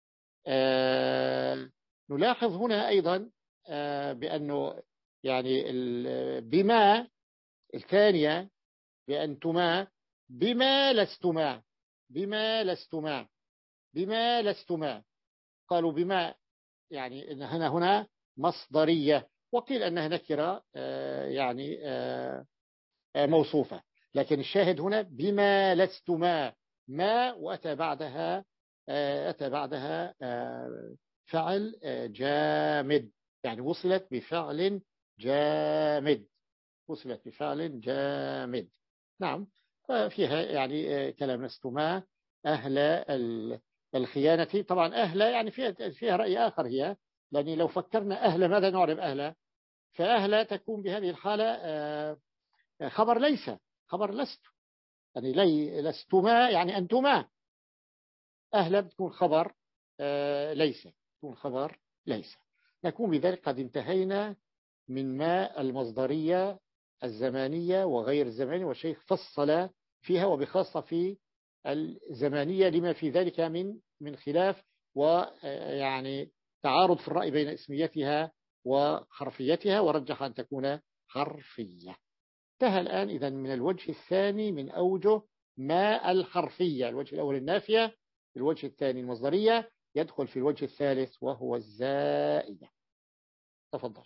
آه نلاحظ هنا أيضا آه بأنه يعني بما الثانية بأنتما، بما لستما، بما لستما، بما لستما، قالوا بما يعني هنا هنا مصدرية، وقيل أنها نكرة آه يعني آه موصوفة، لكن الشاهد هنا بما لستما، ما وأتى بعدها أتى بعدها فعل جامد، يعني وصلت بفعل جامد، وصلت بفعل جامد. نعم. فيها يعني كلام لستما أهل الخيانة. طبعا أهل يعني فيها, فيها رأي آخر هي، لأن لو فكرنا أهل ماذا نعرف أهل؟ فأهل تكون بهذه الحالة خبر ليس، خبر لست، يعني لي لستما يعني أنتما. أهل بتكون خبر ليس، تكون خبر ليس. نكون بذلك قد انتهينا من ما المصدرية الزمانية وغير الزمانية، والشيخ فصل فيها وبخاصة في الزمانية لما في ذلك من من خلاف ويعني تعارض في الرأي بين اسميتها وحرفيتها، ورجح أن تكون حرفية. انتهى الآن إذن من الوجه الثاني من أوجه ما الحرفية. الوجه الأول النافية، الوجه الثاني المصدرية، يدخل في الوجه الثالث وهو الزائدة. تفضل.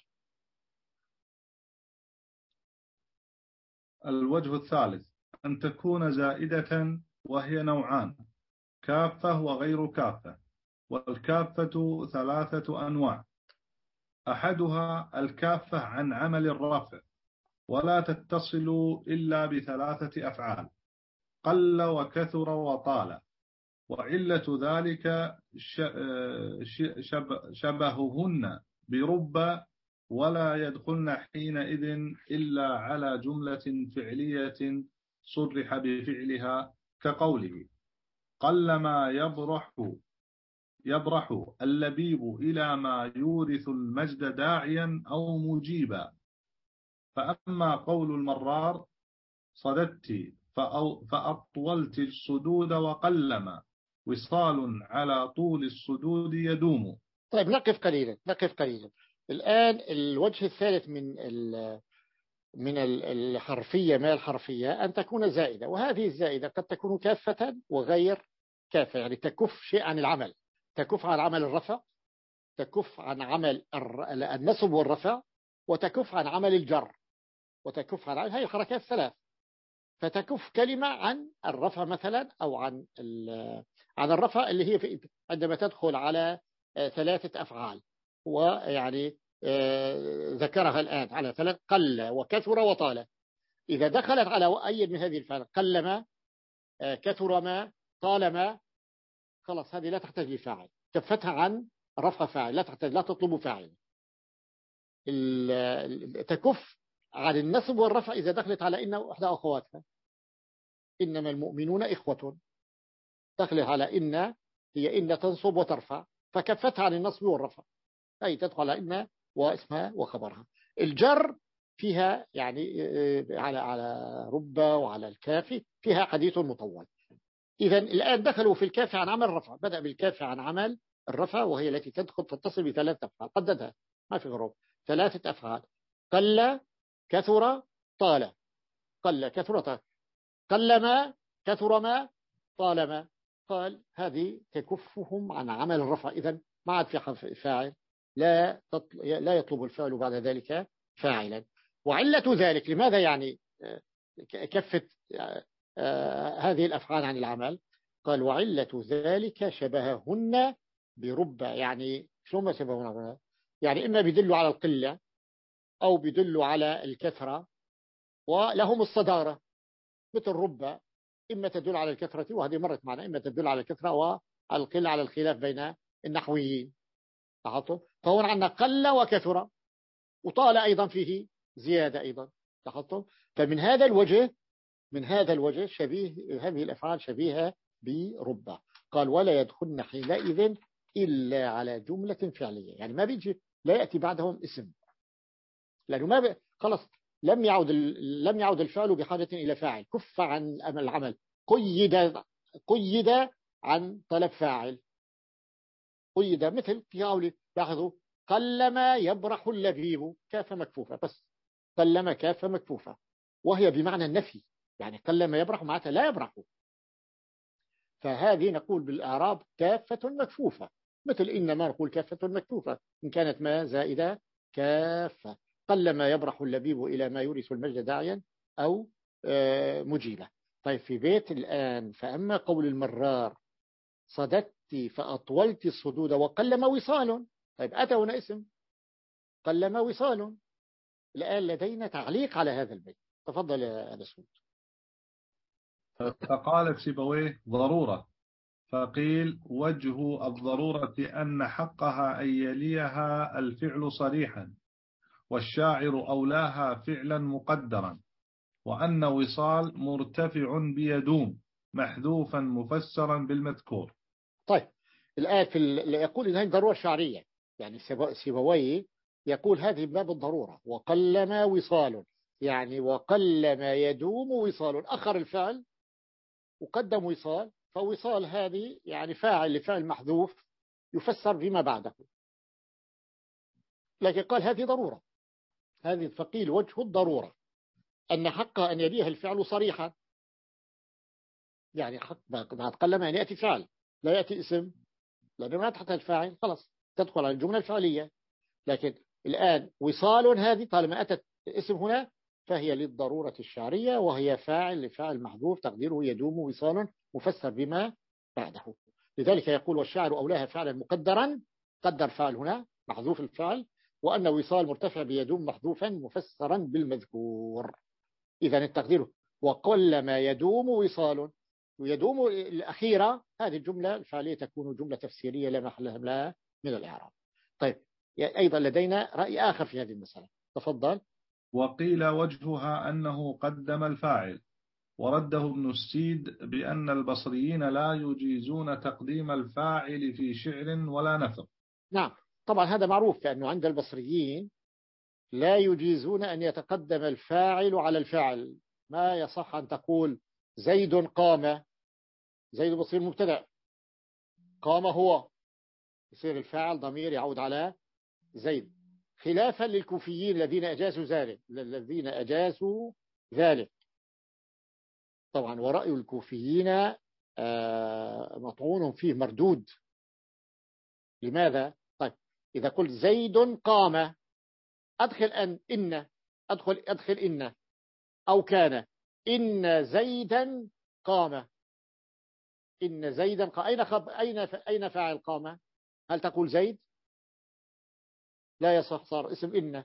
الوجه الثالث أن تكون زائدة، وهي نوعان: كافة وغير كافة. والكافة ثلاثة أنواع: أحدها الكافة عن عمل الرفع، ولا تتصل إلا بثلاثة أفعال: قل وكثر وطال. وعلة ذلك شبههن برب، ولا يدخلن حينئذ إلا على جملة فعلية صرح بفعلها، كقوله: قلما يبرح يبرح اللبيب إلى ما يورث المجد داعيا أو مجيبا. فأما قول المرار: صددت فأطولت الصدود وقلما وصال على طول الصدود يدوم. طيب نقف قليلا، نقف قليلا. الآن الوجه الثالث من من الحرفية، ما الحرفية أن تكون زائدة، وهذه الزائدة قد تكون كافة وغير كافة، يعني تكف شيء عن العمل، تكف عن عمل الرفع، تكف عن عمل النصب والرفع، وتكف عن عمل الجر، وتكف عن هذه الحركات الثلاث. فتكف كلمة عن الرفع مثلا، أو عن عن الرفع اللي هي في عندما تدخل على ثلاثة أفعال، ويعني ذكرها الآن على ثلاث: قل وكثر وطال. إذا دخلت على أي من هذه الفعل، قلما كثرما طالما، خلاص هذه لا تحتاج لفاعل، كفتها عن رفع فاعل، لا تحتاج، لا تطلب فاعل. تكف عن النصب والرفع إذا دخلت على إن وإحدى أخواتها، إنما المؤمنون إخوة، دخلت على إن، هي إن تنصب وترفع، فكفتها عن النصب والرفع، أي تدخل على إن واسمها وخبرها. الجر فيها يعني على على رب وعلى الكافي فيها حديث مطول. إذا الآن دخلوا في الكافي عن عمل الرفع، بدأ بالكافي عن عمل الرفع، وهي التي تدخل تتصل بثلاثة أفعال، قددها ما في غروب، ثلاثة أفعال: قل كثر طال، قل كثر طال، قلما كثرما طالما. قال هذه تكفهم عن عمل الرفع، إذن ما عاد في فاعل، لا لا يطلب الفعل بعد ذلك فاعلا. وعلة ذلك لماذا يعني كفت هذه الأفعال عن العمل؟ قال وعلة ذلك شبههن برب. يعني شو ما شبههن؟ يعني إما بيدلوا على القلة أو بيدلوا على الكثرة، ولهم الصدارة، مثل رب إما تدل على الكثرة، وهذه مرت معنا، إما تدل على الكثرة وعلى القلة، على الخلاف بين النحويين. لاحظتوا؟ فهون عندنا قل وكثر، وطال أيضا فيه زيادة أيضا. لاحظتوا؟ فمن هذا الوجه، من هذا الوجه شبيه هذه الأفعال شبيهة برب. قال ولا يدخلن حينئذ إلا على جملة فعلية، يعني ما بيجي لا يأتي بعدهم اسم، لأنه ما ب... خلص لم يعود ال... لم يعود الفعل بحاجة إلى فاعل، كف عن العمل، قيد قيد عن طلب فاعل، قيد. مثل في قوله لاحظوا: قلما يبرح اللبيب، كافة مكفوفة، بس قلما كافة مكفوفة، وهي بمعنى النفي، يعني قلما يبرح معناتها لا يبرح. فهذه نقول بالإعراب كافة مكفوفة، مثل إنما نقول كافة مكفوفة إن كانت ما زائدة كافة. قلما يبرح اللبيب إلى ما يورث المجد داعيا أو مجيبة. طيب في بيت الآن: فأما قول المرار: صددت فأطولت الصدود وقلما وصال. طيب أتى هنا اسم قلما وصال. الآن لدينا تعليق على هذا البيت. تفضل يا أبا سعود. فقال سيبويه ضرورة. فقيل وجه الضرورة أن حقها أن يليها الفعل صريحا، والشاعر أولاها فعلا مقدرا، وأن وصال مرتفع بيدوم محذوفا مفسرا بالمذكور. طيب الآن في ال... يقول إن هذه ضرورة شعرية، يعني سيبويه يقول هذه باب الضرورة. وقلما وصال يعني وقلما يدوم وصال، أخر الفعل وقدم وصال، فوصال هذه يعني فاعل لفعل محذوف يفسر بما بعده. لكن قال هذه ضرورة، هذه فقيل وجه الضرورة أن حق أن يليها الفعل صريحا، يعني حق بعد قلما أن يأتي فعل لا يأتي اسم، لأنه ما تحت الفاعل خلاص تدخل على الجملة الفعلية. لكن الآن وصال هذه طالما أتت اسم هنا فهي للضرورة الشعرية، وهي فاعل لفاعل محذوف تقديره يدوم وصال مفسر بما بعده. لذلك يقول والشاعر أولاها فعلا مقدرا، قدر فعل هنا محذوف الفعل، وأن وصال مرتفع بيدوم محذوفا مفسرا بالمذكور. إذا التقدير وقل ما يدوم وصال، ويدوم الأخيرة هذه الجملة الفعلية تكون جملة تفسيرية لا محل لها من الإعراب. طيب أيضا لدينا رأي آخر في هذه المسألة. تفضل. وقيل وجهها أنه قدم الفاعل، ورده ابن السيد بأن البصريين لا يجيزون تقديم الفاعل في شعر ولا نثر. نعم طبعا هذا معروف، لأنه عند البصريين لا يجيزون أن يتقدم الفاعل على الفعل. ما يصح أن تقول زيد قام، زيد بصير مبتدأ، قام هو يصير الفاعل ضمير يعود على زيد، خلافا للكوفيين الذين أجازوا ذلك الذين أجازوا ذلك طبعا. ورأي الكوفيين مطعون فيه مردود. لماذا؟ طيب إذا قلت زيد قام أدخل أن إن أدخل أدخل إن أو كان إن زيدا قام، إن زيدا قام. أين خب أين أين فاعل قام؟ هل تقول زيد؟ لا يصح، صار اسم إن.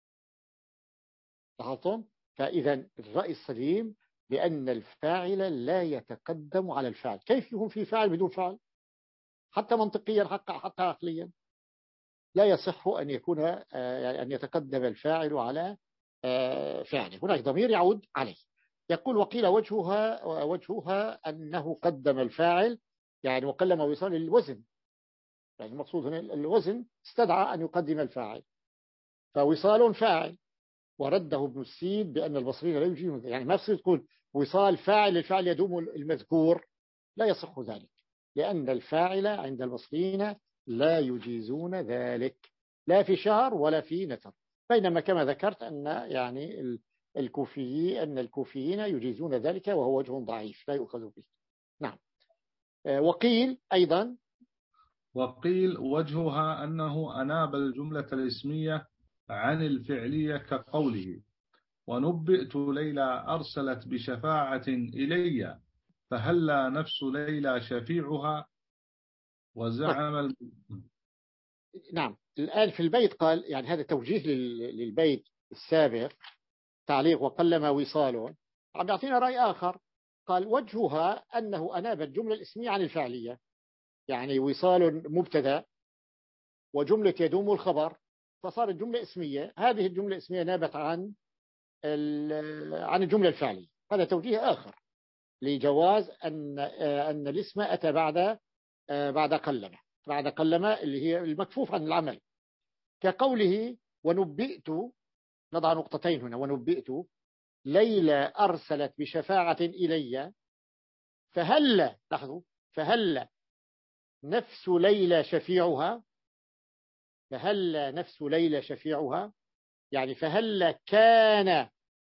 لاحظتم؟ فإذا الرأي السليم بأن الفاعل لا يتقدم على الفعل. كيف يكون في فاعل بدون فعل؟ حتى منطقيا حتى حتى عقليا لا يصح أن يكون أن يتقدم الفاعل على فعله. هناك ضمير يعود عليه. يقول وقيل وجهها وجهها أنه قدم الفاعل، يعني وقلما وصال للوزن، يعني المقصود هنا الوزن استدعى أن يقدم الفاعل، فوصال فاعل. ورده ابن السيد بأن البصريين لا يجيزون، يعني ما تصير تقول وصال فاعل الفاعل يدوم المذكور، لا يصح ذلك، لأن الفاعل عند البصريين لا يجيزون ذلك لا في شهر ولا في نثر. بينما كما ذكرت أن يعني الكوفيين أن الكوفيين يجيزون ذلك، وهو وجه ضعيف لا يؤخذ به. نعم. وقيل أيضا وقيل وجهها أنه أناب الجملة الاسمية عن الفعلية كقوله ونبئت ليلى أرسلت بشفاعة إلي فهلا نفس ليلى شفيعها وزعم ال... نعم. الآن في البيت قال يعني هذا توجيه للبيت السابق تعليق وقلما وصاله، عم يعطينا رأي آخر. قال وجهها أنه أناب الجملة الاسمية عن الفعلية، يعني وصال مبتدا وجملة يدوم الخبر، فصارت جملة اسمية. هذه الجملة الاسمية نابت عن عن الجملة الفعلية. هذا توجيه آخر لجواز أن أن الاسم أتى بعد بعد قلمة بعد قلمة اللي هي المكفوف عن العمل، كقوله ونبئت. نضع نقطتين هنا. ونبئت ليلى أرسلت بشفاعة إلي فهل، لاحظوا، فهل نفس ليلى شفيعها، فهل نفس ليلى شفيعها، يعني فهل كان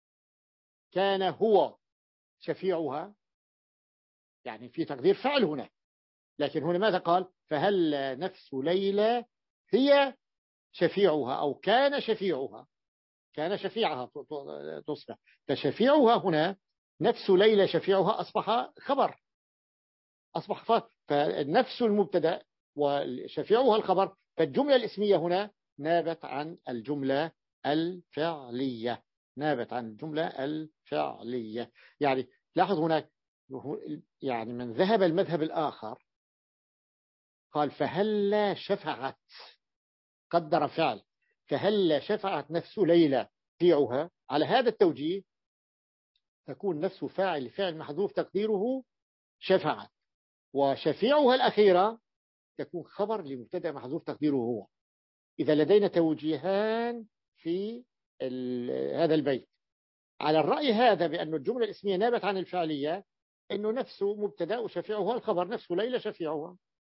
كان هو شفيعها، يعني في تقدير فعل هنا. لكن هنا ماذا قال؟ فهل نفس ليلى هي شفيعها أو كان شفيعها، كان شفيعها تصبح، فشفيعها هنا نفس ليلى شفيعها أصبح خبر، أصبح ف... فنفس المبتدأ وشفيعها الخبر، فالجملة الاسمية هنا نابت عن الجملة الفعلية، نابت عن الجملة الفعلية. يعني لاحظ هناك، يعني من ذهب المذهب الآخر قال فهلا شفعت، قدر فعل فهلا شفعت نفس ليلى شفيعها، على هذا التوجيه تكون نفس فاعل فعل محذوف تقديره شفعت، وشفيعها الأخيرة تكون خبر لمبتدأ محذوف تقديره هو. إذا لدينا توجيهان في هذا البيت. على الرأي هذا بأن الجملة الاسمية نابت عن الفعلية، أنه نفسه مبتدأ وشفيعها الخبر، نفسه ليلى شفيعها.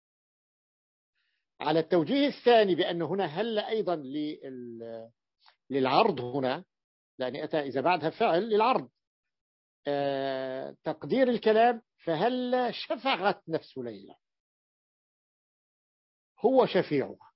على التوجيه الثاني بأن هنا هل أيضا للعرض هنا، لأن أتى إذا بعدها فعل للعرض، آه تقدير الكلام فهل شفعت نفس ليلى، هو شفيعها،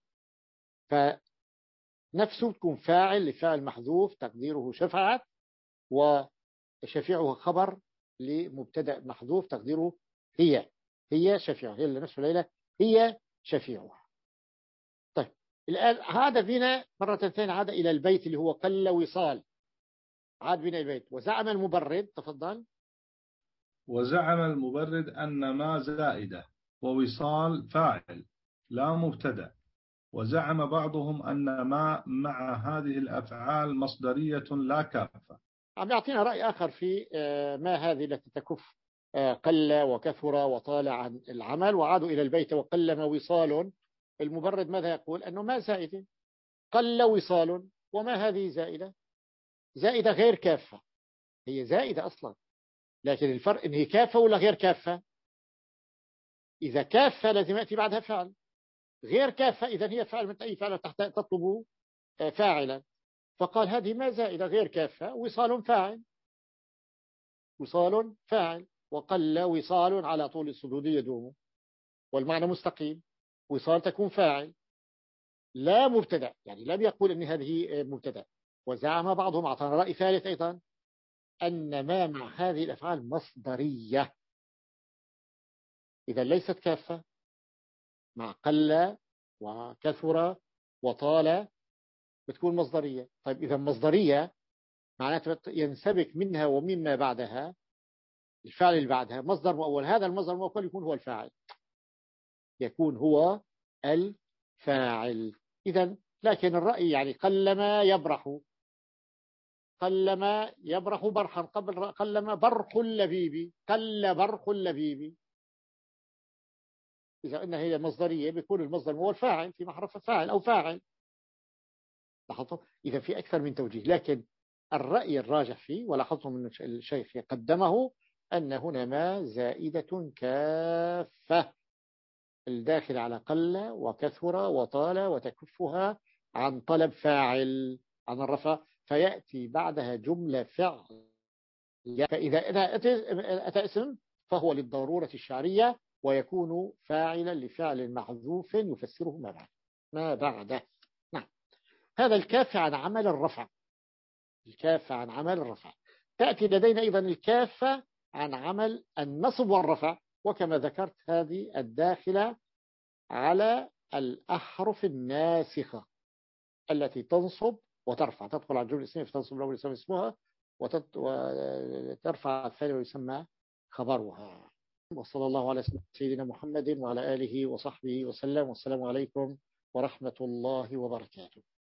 فنفسه تكون فاعل لفعل محذوف تقديره شفعت، وشفيعها خبر لمبتدأ محذوف تقديره هي، هي شفيعها، هي اللي نفس ليلى هي شفيعها. طيب الآن عاد بنا مرة ثانية، عاد إلى البيت اللي هو قل وصال، عاد بنا البيت. وزعم المبرد، تفضل. وزعم المبرد أن ما زائدة ووصال فاعل لا مبتدأ، وزعم بعضهم أن ما مع هذه الأفعال مصدرية لا كافة. عم يعطينا رأي آخر في ما هذه التي تكف قل وكثر وطال عن العمل. وعادوا إلى البيت وقل وصال. المبرد ماذا يقول؟ أنه ما زائدة، قل وصال، وما هذه زائدة، زائدة غير كافة، هي زائدة أصلا، لكن الفرق إن هي كافة ولا غير كافة. إذا كافة لازم يأتي بعدها فعل، غير كافة إذا هي فعل من أي فعل تحت تطلب فاعلا. فقال هذه ما زائدة غير كافة، وصال فاعل، وصال فاعل، وقل وصال على طول الصدود يدوم، والمعنى مستقيم، وصال تكون فاعل لا مبتدأ، يعني لم يقول أن هذه مبتدأ. وزعم بعضهم، أعطانا رأي ثالث أيضا، أن ما مع هذه الأفعال مصدرية، إذا ليست كافة، مع قل وكثر وطال بتكون مصدرية. طيب إذا مصدرية معناته ينسبك منها ومما بعدها الفعل اللي بعدها مصدر مؤول، هذا المصدر المؤول يكون هو الفاعل، يكون هو الفاعل. إذا لكن الرأي يعني قلما يبرح، قلما يبرح برحا، قبل قلما برح اللبيب، قل برح اللبيب. إذا أنها هي مصدرية بيكون المصدر هو الفاعل في محرف فاعل أو فاعل. لاحظتم؟ إذا في أكثر من توجيه، لكن الرأي الراجح فيه ولاحظتم أن الشيخ قدمه أن هنا ما زائدة كافة، الداخل على قل وكثر وطال وتكفها عن طلب فاعل، عن الرفع، فيأتي بعدها جملة فعل. فإذا أتى اسم فهو للضرورة الشعرية ويكون فاعلا لفعل محذوف يفسره ما بعد ما بعده. نعم، هذا الكاف عن عمل الرفع، الكاف عن عمل الرفع. تأتي لدينا أيضا الكافة عن عمل النصب والرفع، وكما ذكرت هذه الداخلة على الأحرف الناسخة التي تنصب وترفع، تدخل على الجملة الاسمية فتنصب الأول يسمى اسمها وترفع الثاني ويسمى خبرها. وصلى الله على سيدنا محمد وعلى آله وصحبه وسلم، والسلام عليكم ورحمة الله وبركاته.